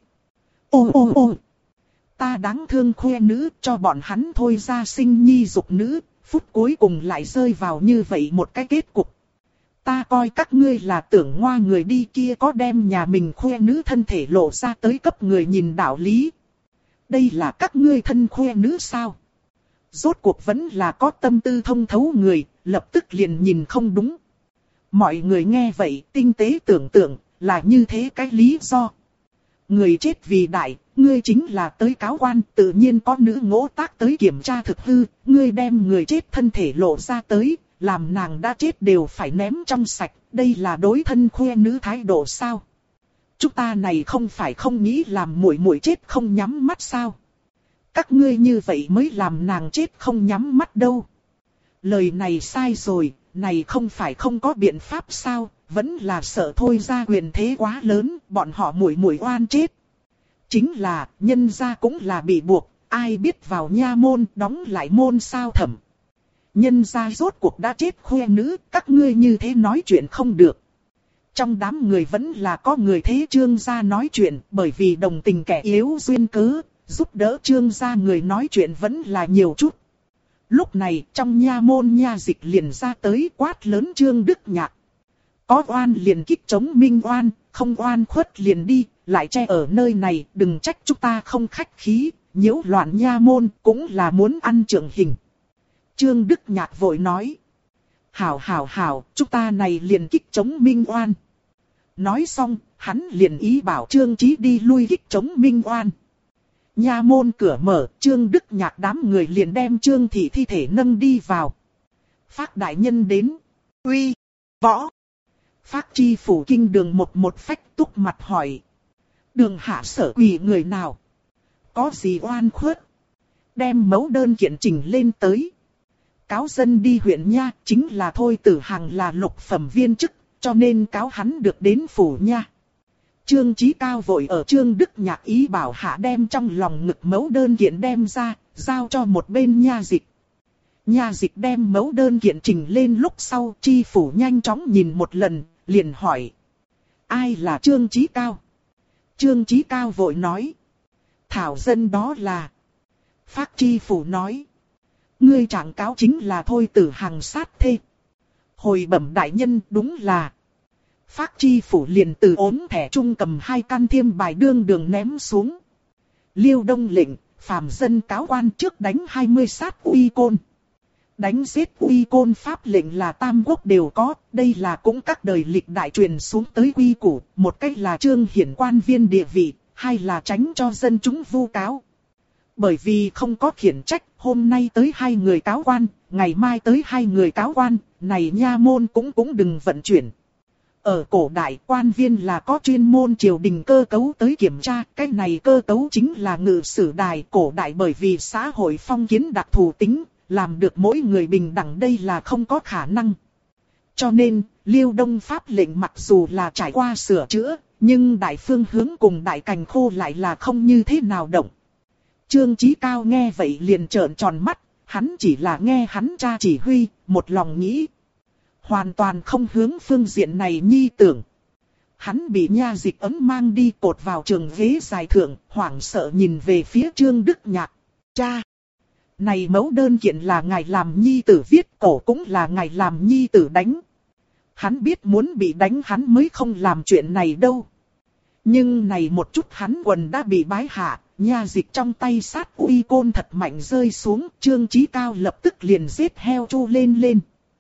Ô, ta đáng thương khoe nữ, cho bọn hắn thôi ra sinh nhi dục nữ, phút cuối cùng lại rơi vào như vậy một cái kết cục. Ta coi các ngươi là tưởng ngoa người đi, kia có đem nhà mình khoe nữ thân thể lộ ra tới cấp người nhìn đạo lý. Đây là các ngươi thân khoe nữ sao? Rốt cuộc vẫn là có tâm tư thông thấu người, lập tức liền nhìn không đúng. Mọi người nghe vậy tinh tế tưởng tượng là như thế cái lý do. Người chết vì đại, ngươi chính là tới cáo quan, tự nhiên có nữ ngỗ tác tới kiểm tra thực hư, ngươi đem người chết thân thể lộ ra tới, làm nàng đã chết đều phải ném trong sạch, đây là đối thân khoe nữ thái độ sao? Chúng ta này không phải không nghĩ làm muội muội chết không nhắm mắt sao? Các ngươi như vậy mới làm nàng chết không nhắm mắt đâu. Lời này sai rồi, này không phải không có biện pháp sao, vẫn là sợ thôi ra quyền thế quá lớn, bọn họ muội muội oan chết. Chính là, nhân gia cũng là bị buộc, ai biết vào nha môn, đóng lại môn sao thẩm. Nhân gia rốt cuộc đã chết khoe nữ, các ngươi như thế nói chuyện không được. Trong đám người vẫn là có người thế Trương gia nói chuyện, bởi vì đồng tình kẻ yếu duyên cớ, giúp đỡ Trương gia người nói chuyện vẫn là nhiều chút. Lúc này trong nha môn nha dịch liền ra tới quát lớn Trương Đức Nhạc. Có oan liền kích chống minh oan, không oan khuất liền đi, lại che ở nơi này, đừng trách chúng ta không khách khí, nhiễu loạn nha môn cũng là muốn ăn trượng hình. Trương Đức Nhạc vội nói. Hảo, chúng ta này liền kích chống minh oan. Nói xong, hắn liền ý bảo Trương Chí đi lui kích chống minh oan. Nha môn cửa mở, Trương Đức Nhạc đám người liền đem Trương Thị thi thể nâng đi vào. Phác đại nhân đến. Uy, võ. Phác chi phủ kinh đường một phách túc mặt hỏi. Đường hạ sở quỷ người nào? Có gì oan khuất? Đem mẫu đơn kiện trình lên tới. Cáo dân đi huyện nha, chính là thôi Tử Hằng là lục phẩm viên chức, cho nên cáo hắn được đến phủ nha. Trương Chí Cao vội ở Trương Đức Nhạc ý bảo hạ đem trong lòng ngực mẫu đơn kiện đem ra, giao cho một bên nha dịch. Nha dịch đem mẫu đơn kiện trình lên lúc sau, chi phủ nhanh chóng nhìn một lần, liền hỏi. Ai là Trương Chí Cao? Trương Chí Cao vội nói. Thảo dân đó là. Phác chi phủ nói. Ngươi trạng cáo chính là thôi Tử Hằng sát thê. Hồi bẩm đại nhân đúng là. Phác chi phủ liền từ ốm thẻ trung cầm 2 can thiêm bài đương đường ném xuống. Liêu Đông lệnh, phàm dân cáo quan trước đánh 20 sát uy côn. Đánh giết uy côn pháp lệnh là tam quốc đều có, đây là cũng các đời lịch đại truyền xuống tới quy củ, một cách là trương hiển quan viên địa vị, hai là tránh cho dân chúng vu cáo. Bởi vì không có khiển trách, hôm nay tới 2 người cáo quan, ngày mai tới 2 người cáo quan, này nha môn cũng đừng vận chuyển. Ở cổ đại quan viên là có chuyên môn triều đình cơ cấu tới kiểm tra, cái này cơ cấu chính là ngự sử đài. Cổ đại bởi vì xã hội phong kiến đặc thù tính, làm được mỗi người bình đẳng đây là không có khả năng. Cho nên, Liêu Đông pháp lệnh mặc dù là trải qua sửa chữa, nhưng đại phương hướng cùng đại cành khô lại là không như thế nào động. Trương Chí Cao nghe vậy liền trợn tròn mắt, hắn chỉ là nghe hắn cha chỉ huy, một lòng nghĩ. Hoàn toàn không hướng phương diện này nhi tưởng. Hắn bị nha dịch ấm mang đi cột vào trường ghế dài thượng, hoảng sợ nhìn về phía Trương Đức Nhạc. Cha! Này mẫu đơn kiện là ngài làm nhi tử viết, cổ cũng là ngài làm nhi tử đánh. Hắn biết muốn bị đánh hắn mới không làm chuyện này đâu. Nhưng này một chút hắn quần đã bị bái hạ, nha dịch trong tay sát uy côn thật mạnh rơi xuống, Trương Chí Cao lập tức liền giết heo chu lên.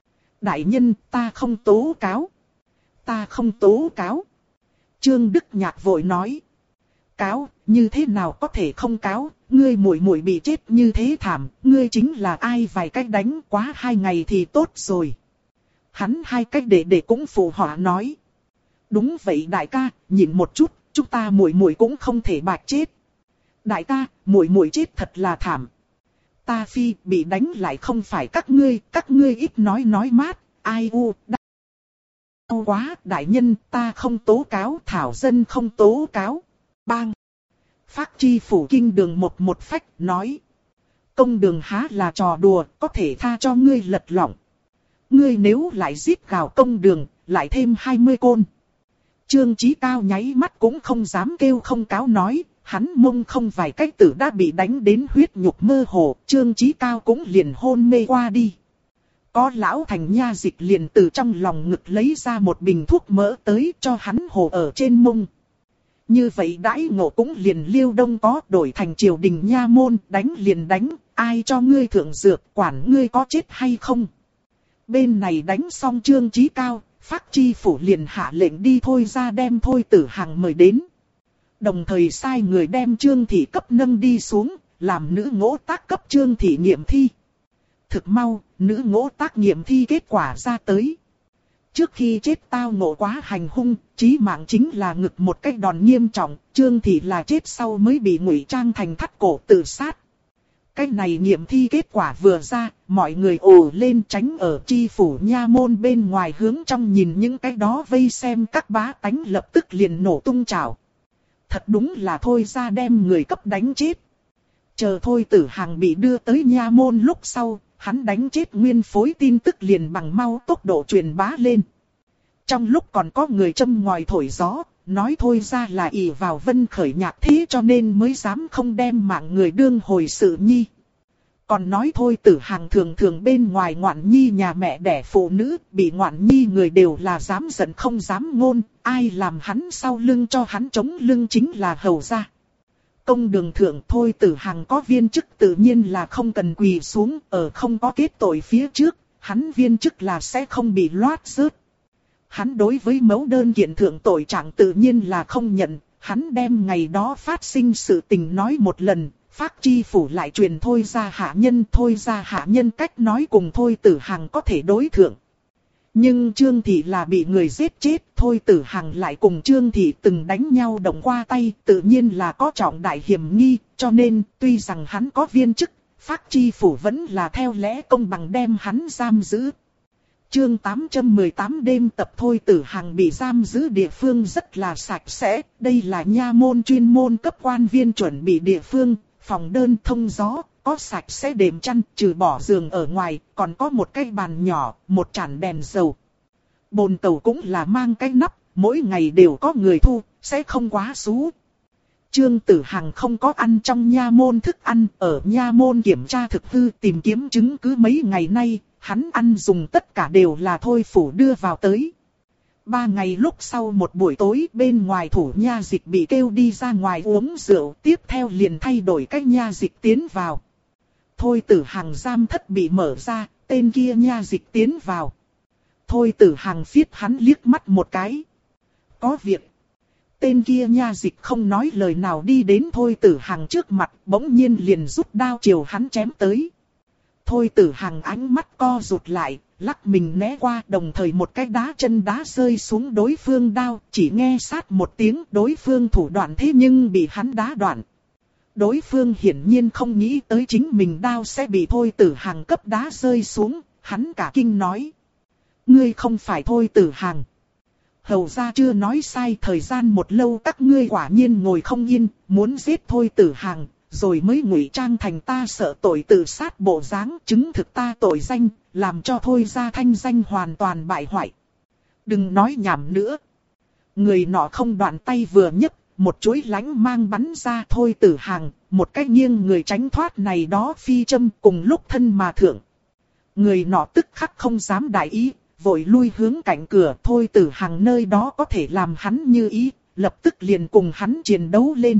Đại nhân, ta không tố cáo. Ta không tố cáo. Trương Đức Nhạc vội nói. cáo, như thế nào có thể không cáo, ngươi muội muội bị chết như thế thảm, ngươi chính là ai vài cách đánh quá 2 ngày thì tốt rồi. Hắn hai cách để cũng phụ họa nói. Đúng vậy đại ca, nhìn một chút, chúng ta muội muội cũng không thể bạch chết. Đại ca, muội muội chết thật là thảm. Ta phi bị đánh lại không phải các ngươi ít nói mát, ai u, đau quá, đại nhân, ta không tố cáo, thảo dân không tố cáo. Bang! Phác chi phủ kinh đường một phách, nói. Công đường há là trò đùa, có thể tha cho ngươi lật lọng. Ngươi nếu lại giết gào công đường, lại thêm 20 côn. Trương Chí Cao nháy mắt cũng không dám kêu không cáo nói, hắn mông không vài cách tử đã bị đánh đến huyết nhục mơ hồ, Trương Chí Cao cũng liền hôn mê qua đi. Có lão thành nha dịch liền từ trong lòng ngực lấy ra một bình thuốc mỡ tới cho hắn hồ ở trên mông. Như vậy đãi ngộ cũng liền Liêu Đông có, đổi thành triều đình nha môn, đánh liền đánh, ai cho ngươi thượng dược, quản ngươi có chết hay không. Bên này đánh xong Trương Chí Cao, Phác chi phủ liền hạ lệnh đi thôi ra đem Thôi Tử Hằng mời đến. Đồng thời sai người đem Trương Thị cấp nâng đi xuống, làm nữ ngỗ tác cấp Trương Thị nghiệm thi. Thực mau, nữ ngỗ tác nghiệm thi kết quả ra tới. Trước khi chết tao ngộ quá hành hung, chí mạng chính là ngực một cái đòn nghiêm trọng, Trương Thị là chết sau mới bị ngụy trang thành thắt cổ tự sát. Cái này nghiệm thi kết quả vừa ra, mọi người ồ lên tránh ở chi phủ nha môn bên ngoài hướng trong nhìn những cái đó vây xem các bá tánh lập tức liền nổ tung chảo. Thật đúng là thôi ra đem người cấp đánh chết. Chờ Thôi Tử Hằng bị đưa tới nha môn lúc sau, hắn đánh chết nguyên phối tin tức liền bằng mau tốc độ truyền bá lên. Trong lúc còn có người châm ngòi thổi gió, nói thôi ra là ỷ vào Vân Khởi nhạc thế cho nên mới dám không đem mạng người đương hồi sự nhi. Còn nói Thôi Tử Hằng thường thường bên ngoài ngoạn nhi nhà mẹ đẻ phụ nữ, bị ngoạn nhi người đều là dám giận không dám ngôn, ai làm hắn sau lưng cho hắn chống lưng chính là hầu gia. Công đường thượng Thôi Tử Hằng có viên chức tự nhiên là không cần quỳ xuống, ở không có kết tội phía trước, hắn viên chức là sẽ không bị loát rớt. Hắn đối với mẫu đơn kiện thượng tội trạng tự nhiên là không nhận, hắn đem ngày đó phát sinh sự tình nói một lần, Phác chi phủ lại truyền thôi ra hạ nhân cách nói cùng Thôi Tử Hằng có thể đối thượng. Nhưng Trương Thị là bị người giết chết, Thôi Tử Hằng lại cùng Trương Thị từng đánh nhau động qua tay, tự nhiên là có trọng đại hiểm nghi, cho nên tuy rằng hắn có viên chức, Phác chi phủ vẫn là theo lẽ công bằng đem hắn giam giữ. Chương 818 đêm tập Thôi Tử Hằng bị giam giữ địa phương rất là sạch sẽ, đây là nha môn chuyên môn cấp quan viên chuẩn bị địa phương, phòng đơn thông gió, có sạch sẽ đệm chăn, trừ bỏ giường ở ngoài, còn có một cái bàn nhỏ, một chản đèn dầu. Bồn tàu cũng là mang cái nắp, mỗi ngày đều có người thu, sẽ không quá xú. Trương Tử Hằng không có ăn trong nha môn thức ăn, ở nha môn kiểm tra thực hư tìm kiếm chứng cứ mấy ngày nay, hắn ăn dùng tất cả đều là Thôi phủ đưa vào tới. 3 ngày lúc sau một buổi tối bên ngoài thủ nha dịch bị kêu đi ra ngoài uống rượu, tiếp theo liền thay đổi cách nha dịch tiến vào. Thôi Tử Hằng giam thất bị mở ra, tên kia nha dịch tiến vào. Thôi Tử Hằng phiết hắn liếc mắt một cái. Có việc. Tên kia nha dịch không nói lời nào đi đến Thôi Tử Hằng trước mặt, bỗng nhiên liền rút đao chiều hắn chém tới. Thôi Tử Hằng ánh mắt co rụt lại, lắc mình né qua, đồng thời một cái đá chân đá rơi xuống đối phương đao, chỉ nghe sát một tiếng, đối phương thủ đoạn thế nhưng bị hắn đá đoạn. Đối phương hiển nhiên không nghĩ tới chính mình đao sẽ bị Thôi Tử Hằng cấp đá rơi xuống, hắn cả kinh nói. Ngươi không phải Thôi Tử Hằng. Hầu ra chưa nói sai, thời gian một lâu các ngươi quả nhiên ngồi không yên, muốn giết Thôi Tử Hằng, rồi mới ngụy trang thành ta sợ tội tự sát bộ dáng, chứng thực ta tội danh, làm cho Thôi ra thanh danh hoàn toàn bại hoại. Đừng nói nhảm nữa. Người nọ không đoạn tay vừa nhấc, một chuỗi lánh mang bắn ra Thôi Tử Hằng, một cách nghiêng người tránh thoát này đó phi châm cùng lúc thân mà thượng. Người nọ tức khắc không dám đại ý, vội lui hướng cạnh cửa. Thôi Tử Hằng nơi đó có thể làm hắn như ý, lập tức liền cùng hắn chiến đấu lên.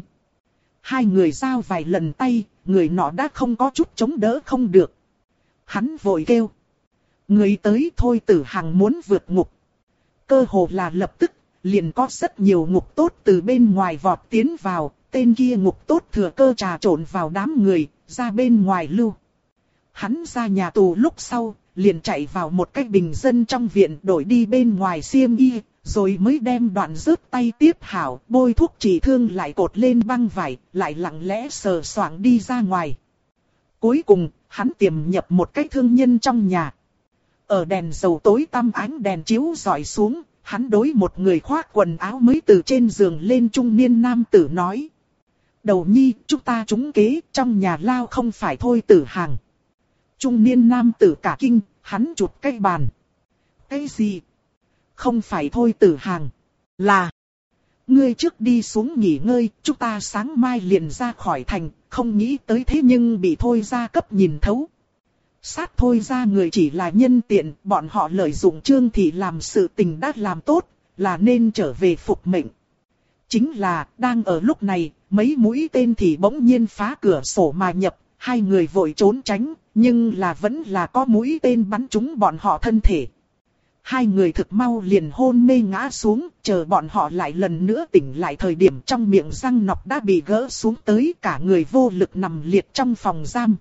Hai người giao vài lần tay, người nọ đã không có chút chống đỡ không được. Hắn vội kêu. Người tới. Thôi Tử Hằng muốn vượt ngục. Cơ hồ là lập tức, liền có rất nhiều ngục tốt từ bên ngoài vọt tiến vào, Tên kia ngục tốt thừa cơ trà trộn vào đám người, ra bên ngoài lưu. Hắn ra nhà tù lúc sau, liền chạy vào một cái bình dân trong viện đổi đi bên ngoài xiêm y, rồi mới đem đoạn rớt tay tiếp hảo, bôi thuốc trị thương lại cột lên băng vải, lại lặng lẽ sờ soạng đi ra ngoài. Cuối cùng, hắn tiềm nhập một cái thương nhân trong nhà. Ở đèn dầu tối tăm ánh đèn chiếu rọi xuống, hắn đối một người khoác quần áo mới từ trên giường lên trung niên nam tử nói. Đầu nhi, chúng ta trúng kế, trong nhà lao không phải Thôi Tử Hàng. Trung niên nam tử cả kinh, hắn chụp cái bàn. Cái gì? Không phải Thôi Tử Hàng. Là. Ngươi trước đi xuống nghỉ ngơi, chúng ta sáng mai liền ra khỏi thành, không nghĩ tới thế nhưng bị Thôi gia cấp nhìn thấu. Sát Thôi gia người chỉ là nhân tiện, bọn họ lợi dụng Trương Thị làm sự tình đã làm tốt, là nên trở về phục mệnh. Chính là, đang ở lúc này, mấy mũi tên thì bỗng nhiên phá cửa sổ mà nhập, hai người vội trốn tránh, nhưng là vẫn là có mũi tên bắn trúng bọn họ thân thể. Hai người thực mau liền hôn mê ngã xuống, chờ bọn họ lại lần nữa tỉnh lại thời điểm trong miệng răng nọc đã bị gỡ xuống tới, cả người vô lực nằm liệt trong phòng giam.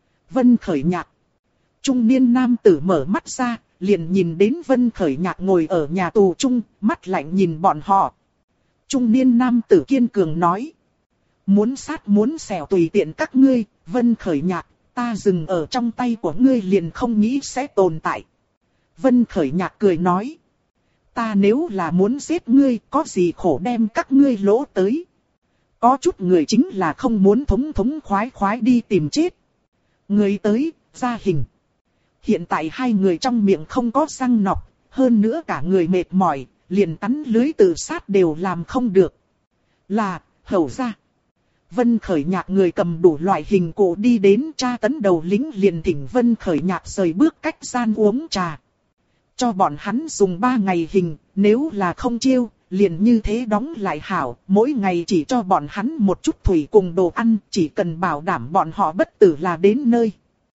Vân Khởi Nhạc. Trung niên nam tử mở mắt ra, liền nhìn đến Vân Khởi Nhạc ngồi ở nhà tù chung, mắt lạnh nhìn bọn họ. Trung niên nam tử kiên cường nói. Muốn sát muốn xẻo tùy tiện các ngươi, Vân Khởi Nhạc, ta dừng ở trong tay của ngươi liền không nghĩ sẽ tồn tại. Vân Khởi Nhạc cười nói. Ta nếu là muốn giết ngươi, có gì khổ đem các ngươi lỗ tới. Có chút người chính là không muốn thống thống khoái khoái đi tìm chết. Người tới, ra hình. Hiện tại hai người trong miệng không có răng nọc, hơn nữa cả người mệt mỏi, liền tắn lưới tự sát đều làm không được. Là, hầu ra. Vân Khởi Nhạc người cầm đủ loại hình cụ đi đến tra tấn đầu lính liền thỉnh Vân Khởi Nhạc rời bước cách gian uống trà. Cho bọn hắn dùng 3 ngày hình, nếu là không chiêu, liền như thế đóng lại hảo, mỗi ngày chỉ cho bọn hắn một chút thủy cùng đồ ăn, chỉ cần bảo đảm bọn họ bất tử là đến nơi.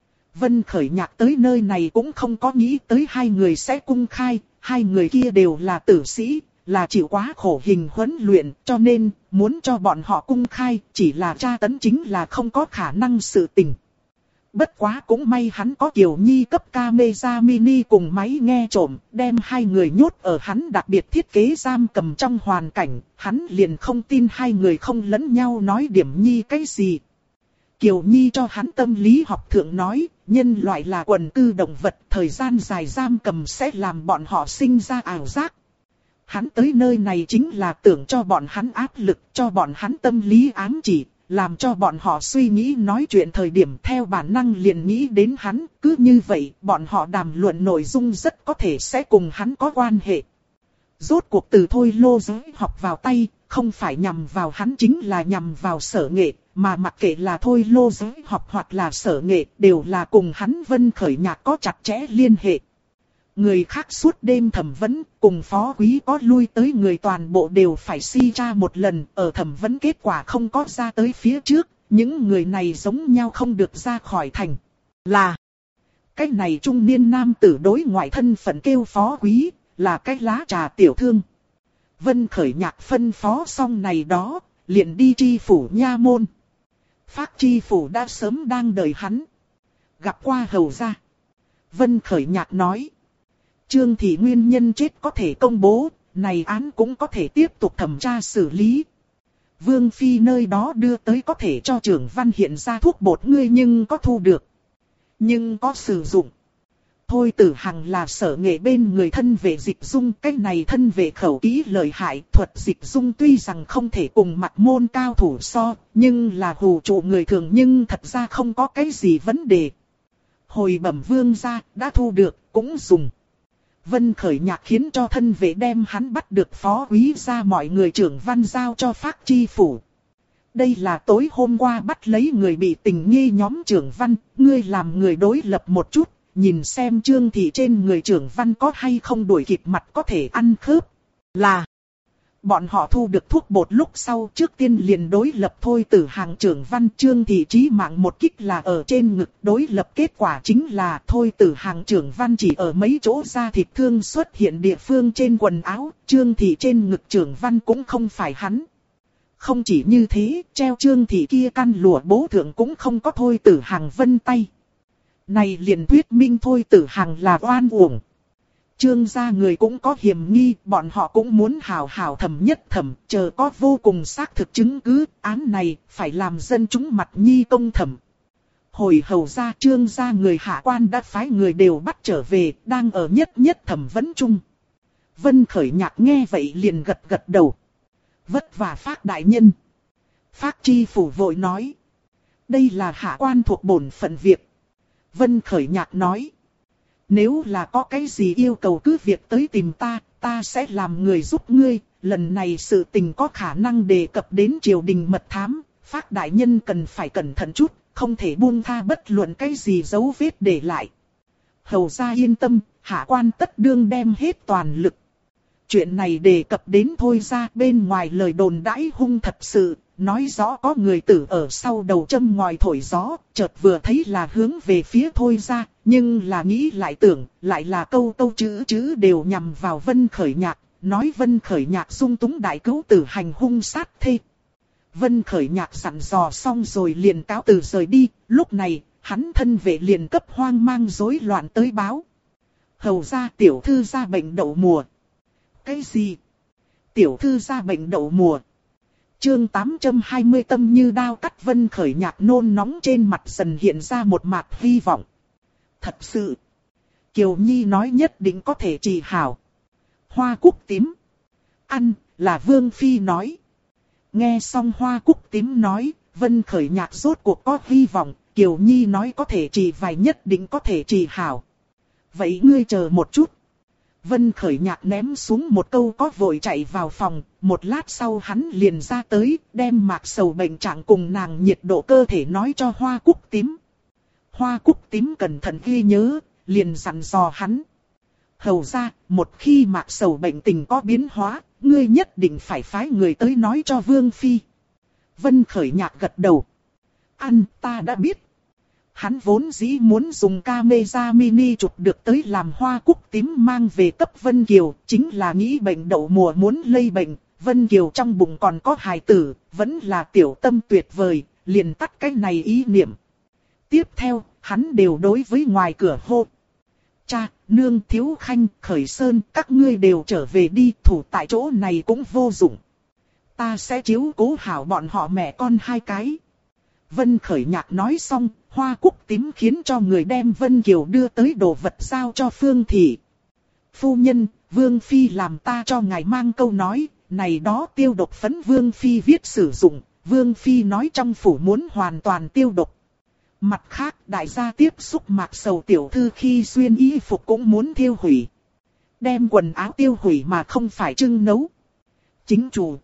Vân Khởi Nhạc tới nơi này cũng không có nghĩ tới hai người sẽ cung khai, hai người kia đều là tử sĩ, là chịu quá khổ hình huấn luyện, cho nên muốn cho bọn họ cung khai, chỉ là tra tấn chính là không có khả năng sự tình. Bất quá cũng may hắn có Kiều Nhi cấp camera mini cùng máy nghe trộm, đem hai người nhốt ở hắn đặc biệt thiết kế giam cầm trong hoàn cảnh, hắn liền không tin hai người không lẫn nhau nói điểm nhi cái gì. Kiều Nhi cho hắn tâm lý học thượng nói, nhân loại là quần cư động vật, thời gian dài giam cầm sẽ làm bọn họ sinh ra ảo giác. Hắn tới nơi này chính là tưởng cho bọn hắn áp lực, cho bọn hắn tâm lý ám chỉ, làm cho bọn họ suy nghĩ nói chuyện thời điểm theo bản năng liền nghĩ đến hắn, cứ như vậy bọn họ đàm luận nội dung rất có thể sẽ cùng hắn có quan hệ. Rốt cuộc từ Thôi Lô giới học vào tay, không phải nhằm vào hắn chính là nhằm vào Sở Nghệ, mà mặc kệ là Thôi Lô giới học hoặc là Sở Nghệ đều là cùng hắn Vân Khởi Nhạc có chặt chẽ liên hệ. Người khác suốt đêm thẩm vấn, cùng phó quý có lui tới người toàn bộ đều phải suy tra một lần, ở thẩm vấn kết quả không có ra tới phía trước, những người này giống nhau không được ra khỏi thành. Là, cái này trung niên nam tử đối ngoại thân phận kêu phó quý, là cái lá trà tiểu thương. Vân Khởi Nhạc phân phó xong này đó, liền đi tri phủ nha môn. Phác tri phủ đã sớm đang đợi hắn. Gặp qua hầu gia. Vân Khởi Nhạc nói. Trương Thị nguyên nhân chết có thể công bố, này án cũng có thể tiếp tục thẩm tra xử lý. Vương Phi nơi đó đưa tới có thể cho trưởng văn hiện ra thuốc bột ngươi nhưng có thu được. Nhưng có sử dụng. Thôi Tử Hằng là Sở Nghệ bên người thân vệ dịch dung, cái này thân vệ khẩu kỹ lợi hại, thuật dịch dung tuy rằng không thể cùng mặt môn cao thủ so, nhưng là hù trụ người thường nhưng thật ra không có cái gì vấn đề. Hồi bẩm vương gia, đã thu được, cũng dùng. Vân Khởi Nhạc khiến cho thân vệ đem hắn bắt được phó quý ra mọi người trưởng văn giao cho Phác chi phủ. Đây là tối hôm qua bắt lấy người bị tình nghi nhóm trưởng văn, ngươi làm người đối lập một chút, nhìn xem Trương Thị trên người trưởng văn có hay không đuổi kịp mặt có thể ăn khớp. Là, bọn họ thu được thuốc bột lúc sau trước tiên liền đối lập Thôi Tử Hằng trưởng văn. Trương Thị chí mạng một kích là ở trên ngực, đối lập kết quả chính là Thôi Tử Hằng trưởng văn chỉ ở mấy chỗ da thịt thương xuất hiện địa phương trên quần áo, Trương Thị trên ngực trưởng văn cũng không phải hắn. Không chỉ như thế, treo Trương Thị kia căn lụa bố thượng cũng không có Thôi Tử Hằng vân tay. Này liền thuyết minh Thôi Tử Hằng là oan uổng. Trương gia người cũng có hiểm nghi, bọn họ cũng muốn hào hào thẩm nhất thẩm, chờ có vô cùng xác thực chứng cứ, án này phải làm dân chúng mặt nhi công thẩm. Hồi hầu gia Trương gia người hạ quan đã phái người đều bắt trở về, đang ở nhất nhất thẩm vấn chung. Vân Khởi Nhạc nghe vậy liền gật gật đầu. Vất vả Phác đại nhân. Phác tri phủ vội nói. Đây là hạ quan thuộc bổn phận việc. Vân Khởi Nhạc nói. Nếu là có cái gì yêu cầu cứ việc tới tìm ta, ta sẽ làm người giúp ngươi. Lần này sự tình có khả năng đề cập đến triều đình mật thám. Phác đại nhân cần phải cẩn thận chút, không thể buông tha bất luận cái gì dấu vết để lại. Hầu gia yên tâm, hạ quan tất đương đem hết toàn lực. Chuyện này đề cập đến Thôi gia, bên ngoài lời đồn đãi hung thật sự, nói rõ có người tử ở sau đầu châm ngòi thổi gió, chợt vừa thấy là hướng về phía Thôi gia, nhưng là nghĩ lại tưởng, lại là câu chữ đều nhằm vào Vân Khởi Nhạc, nói Vân Khởi Nhạc dung túng đại cứu tử hành hung sát thê. Vân Khởi Nhạc dặn dò xong rồi liền cáo từ rời đi, lúc này, hắn thân vệ liền cấp hoang mang rối loạn tới báo. Hầu gia tiểu thư ra bệnh đậu mùa. Cái gì? Tiểu thư ra bệnh đậu mùa. Chương 820 tâm như đao cắt. Vân Khởi Nhạc nôn nóng trên mặt dần hiện ra một mặt hy vọng. Thật sự. Kiều Nhi nói nhất định có thể trị hảo. Hoa cúc tím. Ăn, là Vương Phi nói. Nghe xong Hoa cúc tím nói, Vân Khởi Nhạc rốt cuộc có hy vọng. Kiều Nhi nói có thể trị vài nhất định có thể trị hảo. Vậy ngươi chờ một chút. Vân Khởi Nhạc ném xuống một câu có vội chạy vào phòng, một lát sau hắn liền ra tới, đem Mạc Sầu bệnh trạng cùng nàng nhiệt độ cơ thể nói cho Hoa cúc tím. Hoa cúc tím cẩn thận ghi nhớ, liền dặn dò hắn. Hầu ra, một khi Mạc Sầu bệnh tình có biến hóa, ngươi nhất định phải phái người tới nói cho Vương Phi. Vân Khởi Nhạc gật đầu. Ăn, ta đã biết. Hắn vốn dĩ muốn dùng camera mini chụp được tới làm Hoa cúc tím mang về cấp Vân Kiều, chính là nghĩ bệnh đậu mùa muốn lây bệnh, Vân Kiều trong bụng còn có hài tử, vẫn là tiểu tâm tuyệt vời, liền tắt cái này ý niệm. Tiếp theo, hắn đều đối với ngoài cửa hô. Cha, nương, Thiếu Khanh, Khởi Sơn, các ngươi đều trở về đi, thủ tại chỗ này cũng vô dụng. Ta sẽ chiếu cố hảo bọn họ mẹ con hai cái. Vân Khởi Nhạc nói xong, Hoa cúc tím khiến cho người đem Vân Kiều đưa tới đồ vật giao cho Phương Thị. Phu nhân, Vương Phi làm ta cho ngài mang câu nói, này đó tiêu độc phấn Vương Phi viết sử dụng, Vương Phi nói trong phủ muốn hoàn toàn tiêu độc. Mặt khác, đại gia tiếp xúc Mạc Sầu tiểu thư khi xuyên y phục cũng muốn thiêu hủy. Đem quần áo tiêu hủy mà không phải trưng nấu. Chính chủ.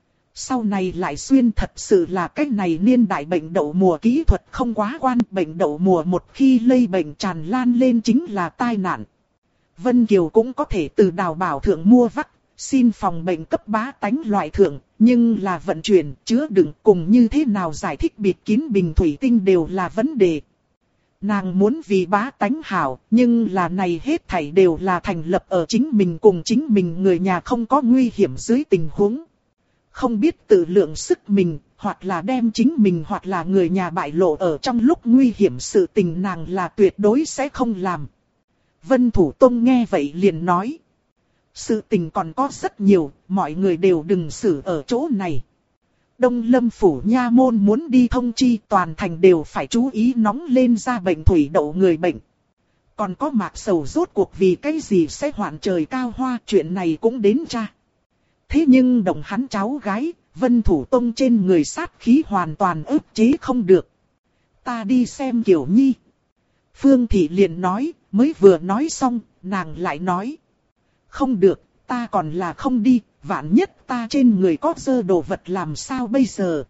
Sau này lại xuyên thật sự là cái này niên đại bệnh đậu mùa kỹ thuật không quá quan. Bệnh đậu mùa một khi lây bệnh tràn lan lên chính là tai nạn. Vân Kiều cũng có thể từ Đào Bảo thượng mua vắc, xin phòng bệnh cấp bá tánh loại thượng. Nhưng là vận chuyển, chứa đựng cùng như thế nào giải thích bịt kín bình thủy tinh đều là vấn đề. Nàng muốn vì bá tánh hảo, nhưng là này hết thảy đều là thành lập ở chính mình cùng chính mình người nhà không có nguy hiểm dưới tình huống. Không biết tự lượng sức mình, hoặc là đem chính mình hoặc là người nhà bại lộ ở trong lúc nguy hiểm sự tình nàng là tuyệt đối sẽ không làm. Vân Thủ Tông nghe vậy liền nói. Sự tình còn có rất nhiều, mọi người đều đừng xử ở chỗ này. Đông Lâm Phủ nha môn muốn đi thông chi toàn thành đều phải chú ý nóng lên ra bệnh thủy đậu người bệnh. Còn có Mạc Sầu rốt cuộc vì cái gì sẽ hoạn trời cao hoa, chuyện này cũng đến tra. Thế nhưng đồng hắn cháu gái, Vân Thủ Tông trên người sát khí hoàn toàn ức chế không được. Ta đi xem Kiều Nhi. Phương Thị liền nói, mới vừa nói xong, nàng lại nói. Không được, ta còn là không đi, vạn nhất ta trên người có dơ đồ vật làm sao bây giờ.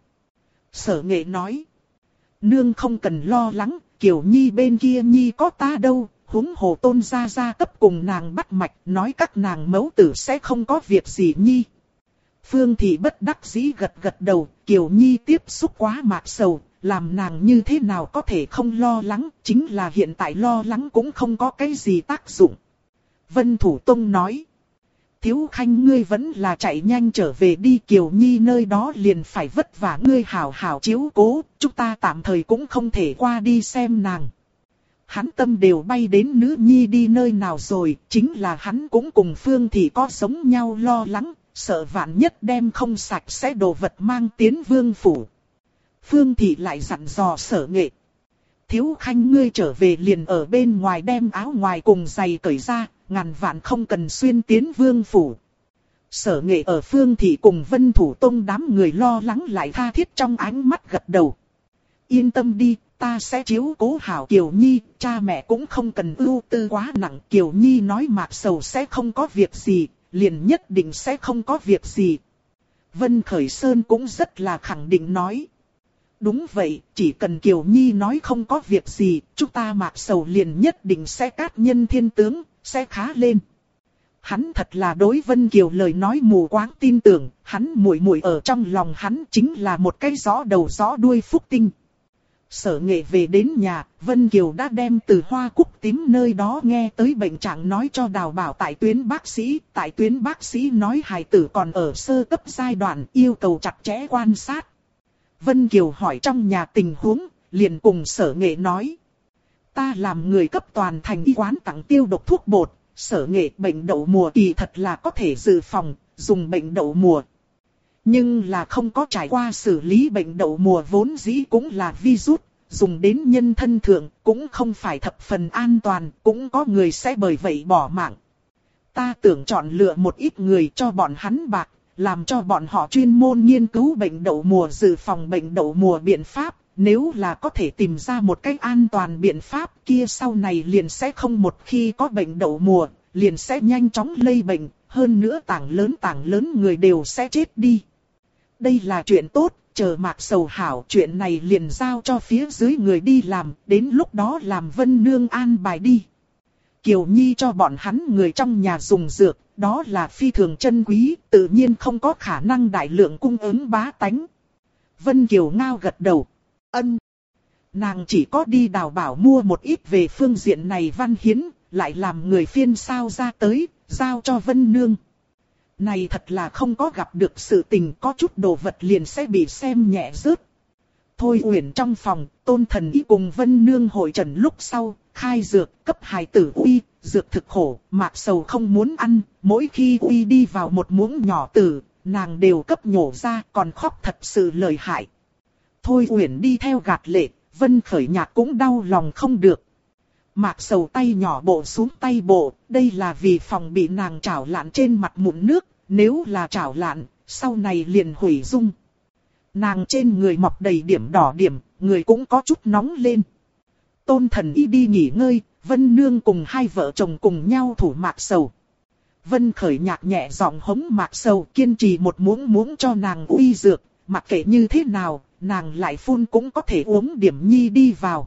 Sở Nghệ nói. Nương không cần lo lắng, Kiều Nhi bên kia Nhi có ta đâu, huống hồ Tôn gia gia cấp cùng nàng bắt mạch, nói các nàng mẫu tử sẽ không có việc gì Nhi. Phương Thị bất đắc dĩ gật gật đầu, Kiều Nhi tiếp xúc quá Mạc Sầu, làm nàng như thế nào có thể không lo lắng, chính là hiện tại lo lắng cũng không có cái gì tác dụng. Vân Thủ Tông nói. Thiếu Khanh ngươi vẫn là chạy nhanh trở về đi, Kiều Nhi nơi đó liền phải vất vả ngươi hảo hảo chiếu cố, chúng ta tạm thời cũng không thể qua đi xem nàng. Hắn tâm đều bay đến nữ nhi đi nơi nào rồi, chính là hắn cũng cùng Phương Thị có giống nhau lo lắng, sợ vạn nhất đem không sạch sẽ đồ vật mang tiến vương phủ. Phương Thị lại dặn dò Sở Nghệ. Thiếu Khanh ngươi trở về liền ở bên ngoài đem áo ngoài cùng giày cởi ra, ngàn vạn không cần xuyên tiến vương phủ. Sở Nghệ ở Phương Thị cùng Vân Thủ Tông đám người lo lắng lại tha thiết trong ánh mắt gật đầu. Yên tâm đi, ta sẽ chiếu cố hảo Kiều Nhi, cha mẹ cũng không cần ưu tư quá nặng. Kiều Nhi nói Mạc Sầu sẽ không có việc gì, liền nhất định sẽ không có việc gì. Vân Khởi Sơn cũng rất là khẳng định nói. Đúng vậy, chỉ cần Kiều Nhi nói không có việc gì, chúng ta Mạc Sầu liền nhất định sẽ cát nhân thiên tướng, sẽ khá lên. Hắn thật là đối Vân Kiều lời nói mù quáng tin tưởng, hắn muội muội ở trong lòng hắn chính là một cái rõ đầu rõ đuôi phúc tinh. Sở Nghệ về đến nhà, Vân Kiều đã đem từ Hoa Cúc Tím nơi đó nghe tới bệnh trạng nói cho Đào Bảo tại tuyến bác sĩ. Tại tuyến bác sĩ nói hài tử còn ở sơ cấp giai đoạn, yêu cầu chặt chẽ quan sát. Vân Kiều hỏi trong nhà tình huống, liền cùng Sở Nghệ nói. Ta làm người cấp toàn thành y quán tặng tiêu độc thuốc bột, Sở Nghệ bệnh đậu mùa kỳ thật là có thể dự phòng, dùng bệnh đậu mùa. Nhưng là không có trải qua xử lý bệnh đậu mùa vốn dĩ cũng là virus, dùng đến nhân thân thượng cũng không phải thập phần an toàn, cũng có người sẽ bởi vậy bỏ mạng. Ta tưởng chọn lựa một ít người cho bọn hắn bạc, làm cho bọn họ chuyên môn nghiên cứu bệnh đậu mùa dự phòng bệnh đậu mùa biện pháp, nếu là có thể tìm ra một cách an toàn biện pháp kia sau này liền sẽ không một khi có bệnh đậu mùa, liền sẽ nhanh chóng lây bệnh, hơn nữa tảng lớn người đều sẽ chết đi. Đây là chuyện tốt, chờ Mạc Sầu hảo chuyện này liền giao cho phía dưới người đi làm, đến lúc đó làm Vân Nương an bài đi. Kiều Nhi cho bọn hắn người trong nhà dùng dược, đó là phi thường chân quý, tự nhiên không có khả năng đại lượng cung ứng bá tánh. Vân Kiều ngao gật đầu. Ân. Nàng chỉ có đi Đào Bảo mua một ít về phương diện này văn hiến, lại làm người phiên sao ra tới, giao cho Vân Nương. Này thật là không có gặp được sự tình, có chút đồ vật liền sẽ bị xem nhẹ rớt. Thôi Uyển trong phòng, Tôn Thần Y cùng Vân Nương hội trần lúc sau, khai dược, cấp hài tử uy, dược thực khổ, Mạc Sầu không muốn ăn, mỗi khi uy đi vào một muỗng nhỏ tử, nàng đều cấp nhổ ra, còn khóc thật sự lợi hại. Thôi Uyển đi theo gạt lệ, Vân Khởi Nhạc cũng đau lòng không được. Mạc Sầu tay nhỏ bộ xuống tay bộ, đây là vì phòng bị nàng trảo lạn trên mặt mụn nước, nếu là trảo lạn, sau này liền hủy dung. Nàng trên người mọc đầy điểm đỏ điểm, người cũng có chút nóng lên. Tôn Thần Y đi nghỉ ngơi, Vân Nương cùng hai vợ chồng cùng nhau thủ Mạc Sầu. Vân Khởi Nhạc nhẹ giọng hống Mạc Sầu kiên trì một muỗng cho nàng uy dược, mặc kệ như thế nào, nàng lại phun cũng có thể uống điểm nhi đi vào.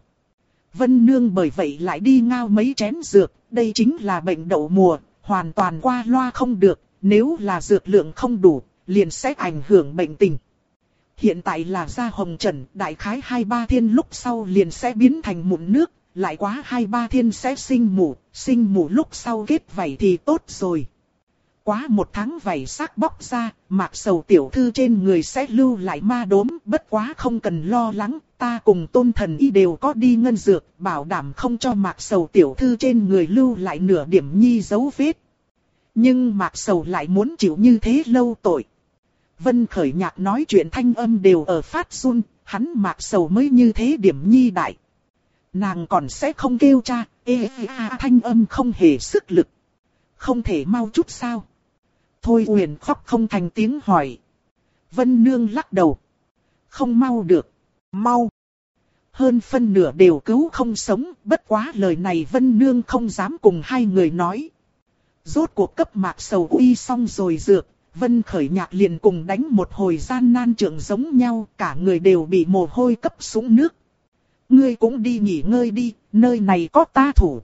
Vân Nương bởi vậy lại đi ngao mấy chén dược, đây chính là bệnh đậu mùa, hoàn toàn qua loa không được, nếu là dược lượng không đủ, liền sẽ ảnh hưởng bệnh tình. Hiện tại là da hồng trần, đại khái 2-3 thiên lúc sau liền sẽ biến thành mụn nước, lại quá 2-3 thiên sẽ sinh mủ lúc sau kết vảy thì tốt rồi. Quá 1 tháng vảy xác bóc ra, Mạc Sầu tiểu thư trên người sẽ lưu lại ma đốm, bất quá không cần lo lắng, ta cùng Tôn Thần Y đều có đi ngân dược, bảo đảm không cho Mạc Sầu tiểu thư trên người lưu lại nửa điểm nhi dấu vết. Nhưng Mạc Sầu lại muốn chịu như thế lâu tội. Vân Khởi Nhạc nói chuyện thanh âm đều ở phát run, hắn Mạc Sầu mới như thế điểm nhi đại. Nàng còn sẽ không kêu cha, thanh âm không hề sức lực. Không thể mau chút sao? Thôi Uyển khóc không thành tiếng hỏi. Vân Nương lắc đầu. Không mau được, mau. Hơn phân nửa đều cứu không sống, bất quá lời này Vân Nương không dám cùng hai người nói. Rốt cuộc cấp Mạc Sầu uy xong rồi dược, Vân Khởi Nhạc liền cùng đánh một hồi gian nan trượng giống nhau, cả người đều bị mồ hôi cấp sũng nước. Ngươi cũng đi nghỉ ngơi đi, nơi này có ta thủ.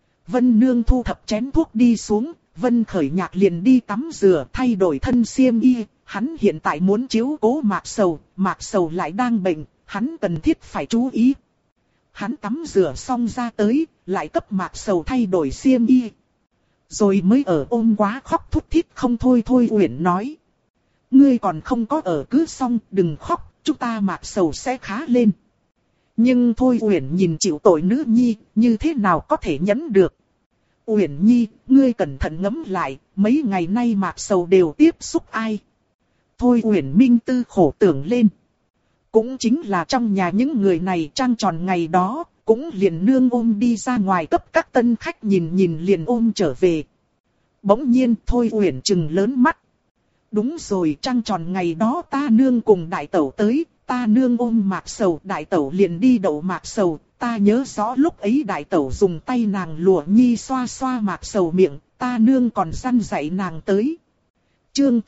Vân Nương thu thập chén thuốc đi xuống, Vân Khởi Nhạc liền đi tắm rửa thay đổi thân xiêm y, hắn hiện tại muốn chiếu cố Mạc Sầu lại đang bệnh, hắn cần thiết phải chú ý. Hắn tắm rửa xong ra tới, lại cấp Mạc Sầu thay đổi xiêm y. Rồi mới ở ôm quá khóc thút thít không thôi. Thôi Uyển nói. Ngươi còn không có ở cứ xong, đừng khóc, chúng ta Mạc Sầu sẽ khá lên. Nhưng Thôi Uyển nhìn chịu tội nữ nhi, như thế nào có thể nhẫn được. Uyển nhi, ngươi cẩn thận ngẫm lại, mấy ngày nay Mạc Sầu đều tiếp xúc ai. Thôi Uyển minh tư khổ tưởng lên. Cũng chính là trong nhà những người này trăng tròn ngày đó, cũng liền nương ôm đi ra ngoài cấp các tân khách nhìn liền ôm trở về. Bỗng nhiên Thôi Uyển trừng lớn mắt. Đúng rồi, trăng tròn ngày đó ta nương cùng đại tẩu tới, ta nương ôm Mạc Sầu, đại tẩu liền đi đậu Mạc Sầu, ta nhớ rõ lúc ấy đại tẩu dùng tay nàng lụa nhi xoa xoa Mạc Sầu miệng, ta nương còn răn dạy nàng tới. Chương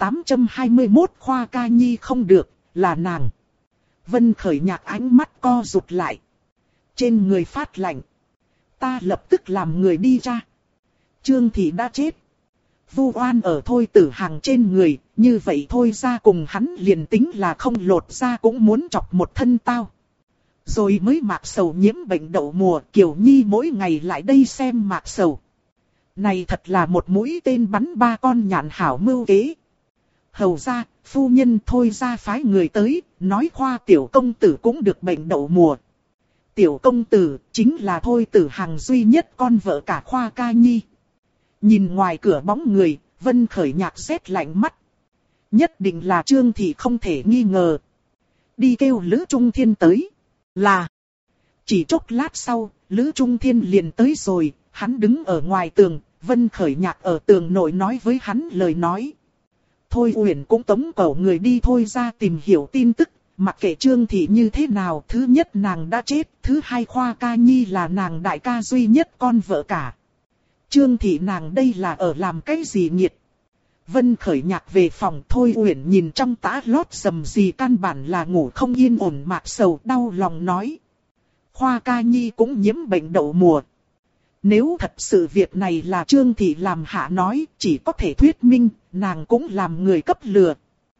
821 Khoa ca nhi không được, là nàng. Vân Khởi Nhạc ánh mắt co rụt lại. Trên người phát lạnh. Ta lập tức làm người đi ra. Trương Thị đã chết. Vu oan ở Thôi Tử Hằng trên người, như vậy Thôi ra cùng hắn liền tính là không lột ra cũng muốn chọc một thân tao. Rồi mới Mạc Sầu nhiễm bệnh đậu mùa, Kiều Nhi mỗi ngày lại đây xem Mạc Sầu. Này thật là một mũi tên bắn ba con nhạn hảo mưu kế. Hầu ra, phu nhân Thôi ra phái người tới, nói Khoa tiểu công tử cũng được bệnh đậu mùa. Tiểu công tử chính là Thôi Tử Hằng duy nhất con vợ cả Khoa ca nhi. Nhìn ngoài cửa bóng người, Vân Khởi Nhạc rét lạnh mắt. Nhất định là Trương Thị không thể nghi ngờ. Đi kêu Lữ Trung Thiên tới. Là. Chỉ chốc lát sau, Lữ Trung Thiên liền tới rồi, hắn đứng ở ngoài tường, Vân Khởi Nhạc ở tường nội nói với hắn lời nói. Thôi Uyển cũng tống cổ người đi Thôi ra tìm hiểu tin tức, mặc kệ Trương Thị như thế nào, thứ nhất nàng đã chết, thứ hai Khoa ca nhi là nàng đại ca duy nhất con vợ cả. Trương Thị nàng đây là ở làm cái gì nghiệt. Vân Khởi Nhạc về phòng Thôi Uyển nhìn trong tã lót sầm gì căn bản là ngủ không yên ổn Mạc Sầu đau lòng nói. Khoa ca nhi cũng nhiễm bệnh đậu mùa. Nếu thật sự việc này là Trương Thị làm hạ nói, chỉ có thể thuyết minh, nàng cũng làm người cấp lừa.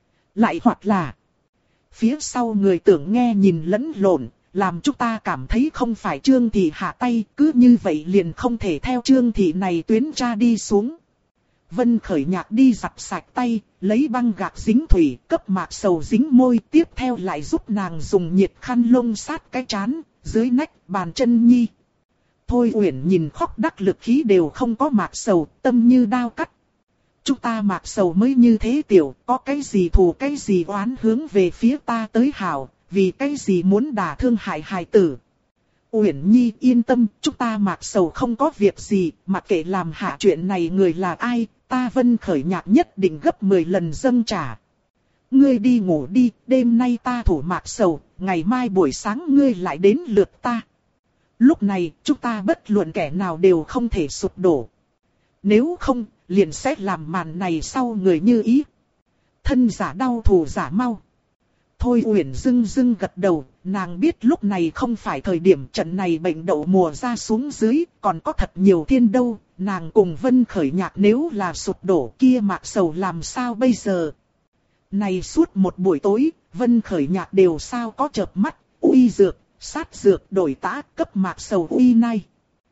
Lại hoặc là, phía sau người tưởng nghe nhìn lẫn lộn, làm chúng ta cảm thấy không phải Trương Thị hạ tay, cứ như vậy liền không thể theo Trương Thị này tuyến tra đi xuống. Vân Khởi Nhạc đi giặt sạch tay, lấy băng gạc dính thủy, cấp Mạc Sầu dính môi, tiếp theo lại giúp nàng dùng nhiệt khăn lông sát cái trán, dưới nách, bàn chân nhi. Thôi Uyển nhìn khóc đắc lực khí đều không có Mạc Sầu, tâm như đao cắt. Chúng ta Mạc Sầu mới như thế tiểu, có cái gì thù cái gì oán hướng về phía ta tới hảo, vì cái gì muốn đả thương hại hài tử. Uyển Nhi yên tâm, chúng ta Mạc Sầu không có việc gì, mặc kệ làm hạ chuyện này người là ai, ta Vân Khởi Nhạc nhất định gấp 10 lần dâng trả. Ngươi đi ngủ đi, đêm nay ta thủ Mạc Sầu, ngày mai buổi sáng ngươi lại đến lượt ta. Lúc này, chúng ta bất luận kẻ nào đều không thể sụp đổ. Nếu không, liền sẽ làm màn này sau người như ý. Thân giả đau thù giả mau. Thôi Uyển dưng dưng gật đầu, nàng biết lúc này không phải thời điểm trận này bệnh đậu mùa ra xuống dưới, còn có thật nhiều thiên đâu, nàng cùng Vân Khởi Nhạc nếu là sụp đổ kia Mạc Sầu làm sao bây giờ. Này suốt một buổi tối, Vân Khởi Nhạc đều sao có chợp mắt, uy dược, sát dược đổi tã cấp Mạc Sầu uy nai.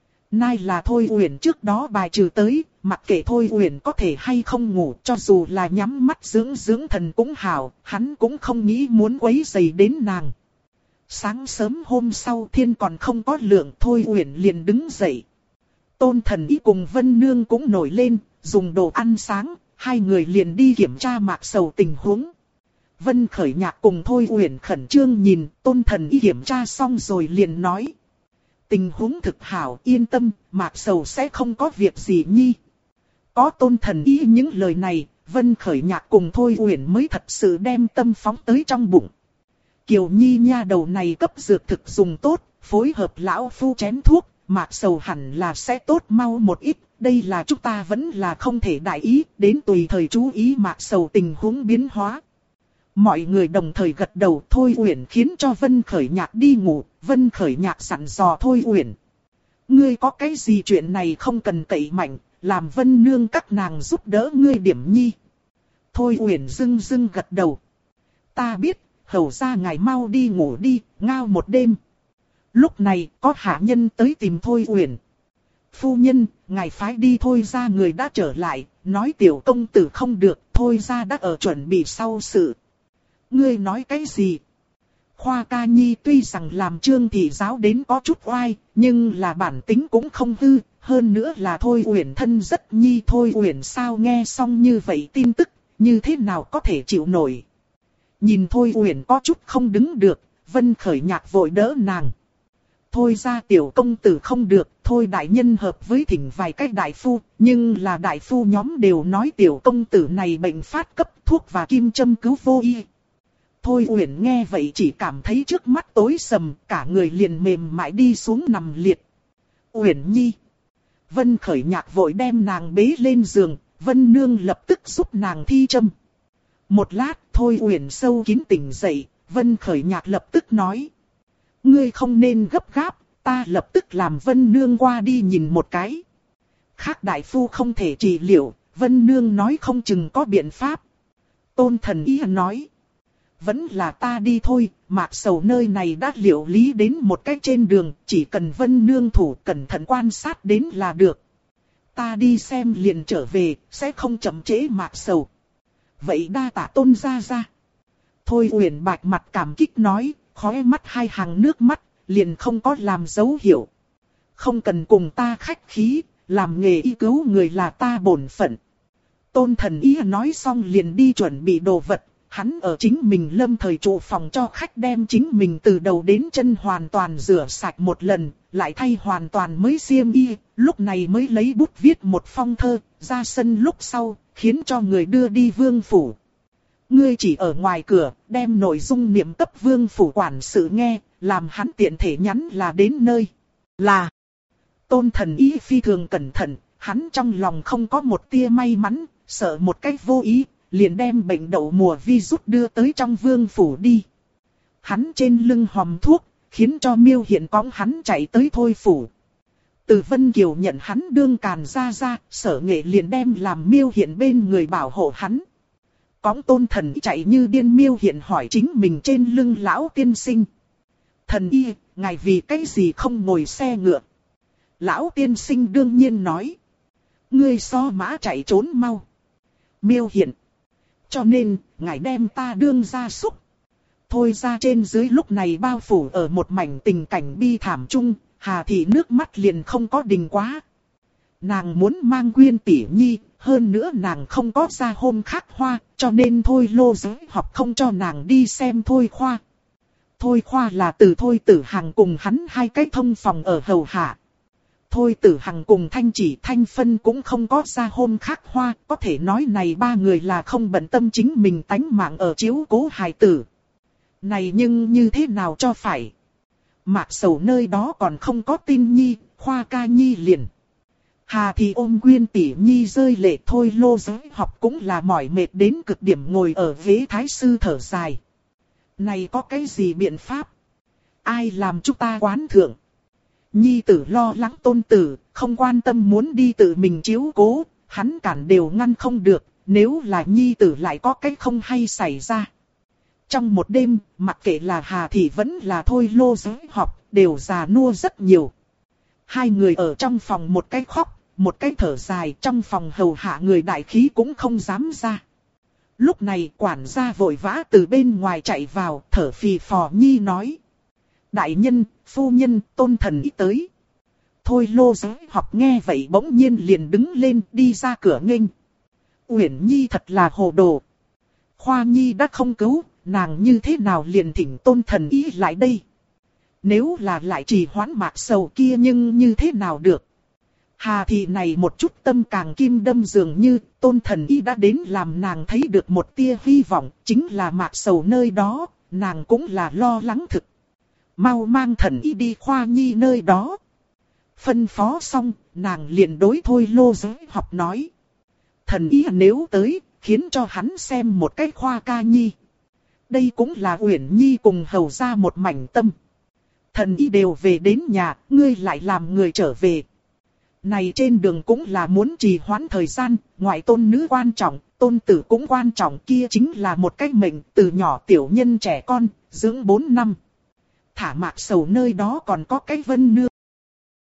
Nai là Thôi Uyển trước đó bài trừ tới, mặc kệ Thôi Uyển có thể hay không ngủ, cho dù là nhắm mắt dưỡng thần cũng hảo, hắn cũng không nghĩ muốn quấy rầy đến nàng. Sáng sớm hôm sau thiên còn không có lượng, Thôi Uyển liền đứng dậy. Tôn Thần Y cùng Vân Nương cũng nổi lên, dùng đồ ăn sáng, hai người liền đi kiểm tra Mạc Sầu tình huống. Vân Khởi Nhạc cùng Thôi Uyển khẩn trương nhìn, Tôn Thần Y kiểm tra xong rồi liền nói. Tình huống thực hảo, yên tâm, Mạc Sầu sẽ không có việc gì nhi. Có Tôn Thần Y những lời này, Vân Khởi Nhạc cùng Thôi Uyển mới thật sự đem tâm phóng tới trong bụng. Kiều Nhi nha đầu này cấp dược thực dùng tốt, phối hợp lão phu chén thuốc, Mạc Sầu hẳn là sẽ tốt mau một ít. Đây là chúng ta vẫn là không thể đại ý, đến tùy thời chú ý Mạc Sầu tình huống biến hóa. Mọi người đồng thời gật đầu. Thôi Uyển khiến cho Vân Khởi Nhạc đi ngủ. Vân Khởi Nhạc dặn dò Thôi Uyển. Ngươi có cái gì chuyện này không cần cậy mạnh, làm Vân Nương các nàng giúp đỡ ngươi điểm nhi. Thôi Uyển dưng dưng gật đầu. Ta biết, hầu ra ngài mau đi ngủ đi, ngao một đêm. Lúc này có hạ nhân tới tìm Thôi Uyển. Phu nhân, ngài phái đi thôi ra người đã trở lại, nói tiểu công tử không được, thôi ra đã ở chuẩn bị sau sự. Ngươi nói cái gì? Khoa Ca Nhi tuy rằng làm Trương thị giáo đến có chút oai, nhưng là bản tính cũng không hư, hơn nữa là Thôi Uyển thân rất nhi. Thôi Uyển sao nghe xong như vậy tin tức, như thế nào có thể chịu nổi. Nhìn Thôi Uyển có chút không đứng được, Vân Khởi Nhạc vội đỡ nàng. Thôi ra tiểu công tử không được, thôi đại nhân hợp với thỉnh vài cách đại phu, nhưng là đại phu nhóm đều nói tiểu công tử này bệnh phát cấp, thuốc và kim châm cứu vô y. Thôi Uyển nghe vậy chỉ cảm thấy trước mắt tối sầm, cả người liền mềm mại đi xuống nằm liệt. Uyển Nhi. Vân Khởi Nhạc vội đem nàng bế lên giường, Vân Nương lập tức giúp nàng thi châm. Một lát, Thôi Uyển sâu kín tỉnh dậy, Vân Khởi Nhạc lập tức nói. Ngươi không nên gấp gáp, ta lập tức làm Vân Nương qua đi nhìn một cái. Khác đại phu không thể trị liệu, Vân Nương nói không chừng có biện pháp. Tôn Thần Y nói. Vẫn là ta đi thôi, Mạc Sầu nơi này đã liệu lý đến một cách trên đường, chỉ cần Vân Nương thủ cẩn thận quan sát đến là được. Ta đi xem liền trở về, sẽ không chậm trễ Mạc Sầu. Vậy đa tạ Tôn gia gia. Thôi Uyển bạch mặt cảm kích nói, khóe mắt hai hàng nước mắt, liền không có làm dấu hiệu. Không cần cùng ta khách khí, làm nghề y cứu người là ta bổn phận. Tôn Thần Y nói xong liền đi chuẩn bị đồ vật. Hắn ở chính mình lâm thời trụ phòng cho khách đem chính mình từ đầu đến chân hoàn toàn rửa sạch một lần, lại thay hoàn toàn mới xiêm y, lúc này mới lấy bút viết một phong thơ, ra sân lúc sau, khiến cho người đưa đi vương phủ. Ngươi chỉ ở ngoài cửa, đem nội dung niệm cấp vương phủ quản sự nghe, làm hắn tiện thể nhắn là đến nơi. Là Tôn Thần Y phi thường cẩn thận, hắn trong lòng không có một tia may mắn, sợ một cách vô ý. Liền đem bệnh đậu mùa virus đưa tới trong vương phủ đi. Hắn trên lưng hòm thuốc, khiến cho Miêu Hiển cõng hắn chạy tới Thôi phủ. Từ Vân Kiều nhận hắn đương càn ra, Sở Nghệ liền đem làm Miêu Hiển bên người bảo hộ hắn. Cõng Tôn Thần chạy như điên. Miêu Hiển hỏi chính mình trên lưng lão tiên sinh. Thần y, ngài vì cái gì không ngồi xe ngựa? Lão tiên sinh đương nhiên nói. Ngươi so mã chạy trốn mau. Miêu Hiển. Cho nên, ngài đem ta đương gia súc. Thôi ra trên dưới lúc này bao phủ ở một mảnh tình cảnh bi thảm chung, Hà Thị nước mắt liền không có đình quá. Nàng muốn mang Quyên tỷ nhi, hơn nữa nàng không có ra hôm khác hoa, cho nên Thôi Lô Giới học không cho nàng đi xem Thôi Khoa. Thôi Khoa là từ Thôi Tử Hằng cùng hắn hai cái thông phòng ở hầu hạ. Thôi Tử Hằng cùng Thanh Chỉ Thanh Phân cũng không có ra hôm khác hoa, có thể nói này ba người là không bận tâm chính mình tánh mạng ở chiếu cố hài tử. Này nhưng như thế nào cho phải? Mạc Sầu nơi đó còn không có tin nhi, Khoa Ca Nhi liền. Hà Thị ôm Quyên tỷ nhi rơi lệ. Thôi Lô Giới học cũng là mỏi mệt đến cực điểm ngồi ở ghế thái sư thở dài. Này có cái gì biện pháp? Ai làm chúng ta quán thượng? Nhi tử lo lắng tôn tử, không quan tâm muốn đi tự mình chiếu cố, hắn cản đều ngăn không được, nếu là nhi tử lại có cái không hay xảy ra. Trong một đêm, mặc kệ là Hà Thị vẫn là Thôi Lô Giới học, đều già nua rất nhiều. Hai người ở trong phòng một cái khóc, một cái thở dài, trong phòng hầu hạ người đại khí cũng không dám ra. Lúc này quản gia vội vã từ bên ngoài chạy vào, thở phì phò nhi nói. Đại nhân, phu nhân, Tôn Thần Y tới. Thôi Lô Giới học nghe vậy bỗng nhiên liền đứng lên đi ra cửa nghênh. Uyển Nhi thật là hồ đồ. Khoa Nhi đã không cứu, nàng như thế nào liền thỉnh Tôn Thần Y lại đây. Nếu là lại trì hoãn Mạc Sầu kia nhưng như thế nào được. Hà Thị này một chút tâm càng kim đâm dường như Tôn Thần Y đã đến làm nàng thấy được một tia hy vọng, chính là Mạc Sầu nơi đó, nàng cũng là lo lắng thực. Mau mang Thần Y đi Khoa Nhi nơi đó. Phân phó xong, nàng liền đối Thôi Lô Giới học nói. Thần Y nếu tới, khiến cho hắn xem một cái Khoa Ca Nhi. Đây cũng là Uyển Nhi cùng hầu ra một mảnh tâm. Thần Y đều về đến nhà, ngươi lại làm người trở về. Này trên đường cũng là muốn trì hoãn thời gian, ngoại tôn nữ quan trọng, tôn tử cũng quan trọng, kia chính là một cái mệnh từ nhỏ tiểu nhân trẻ con, dưỡng 4 năm. Thả Mạc Sầu nơi đó còn có cái Vân Nương.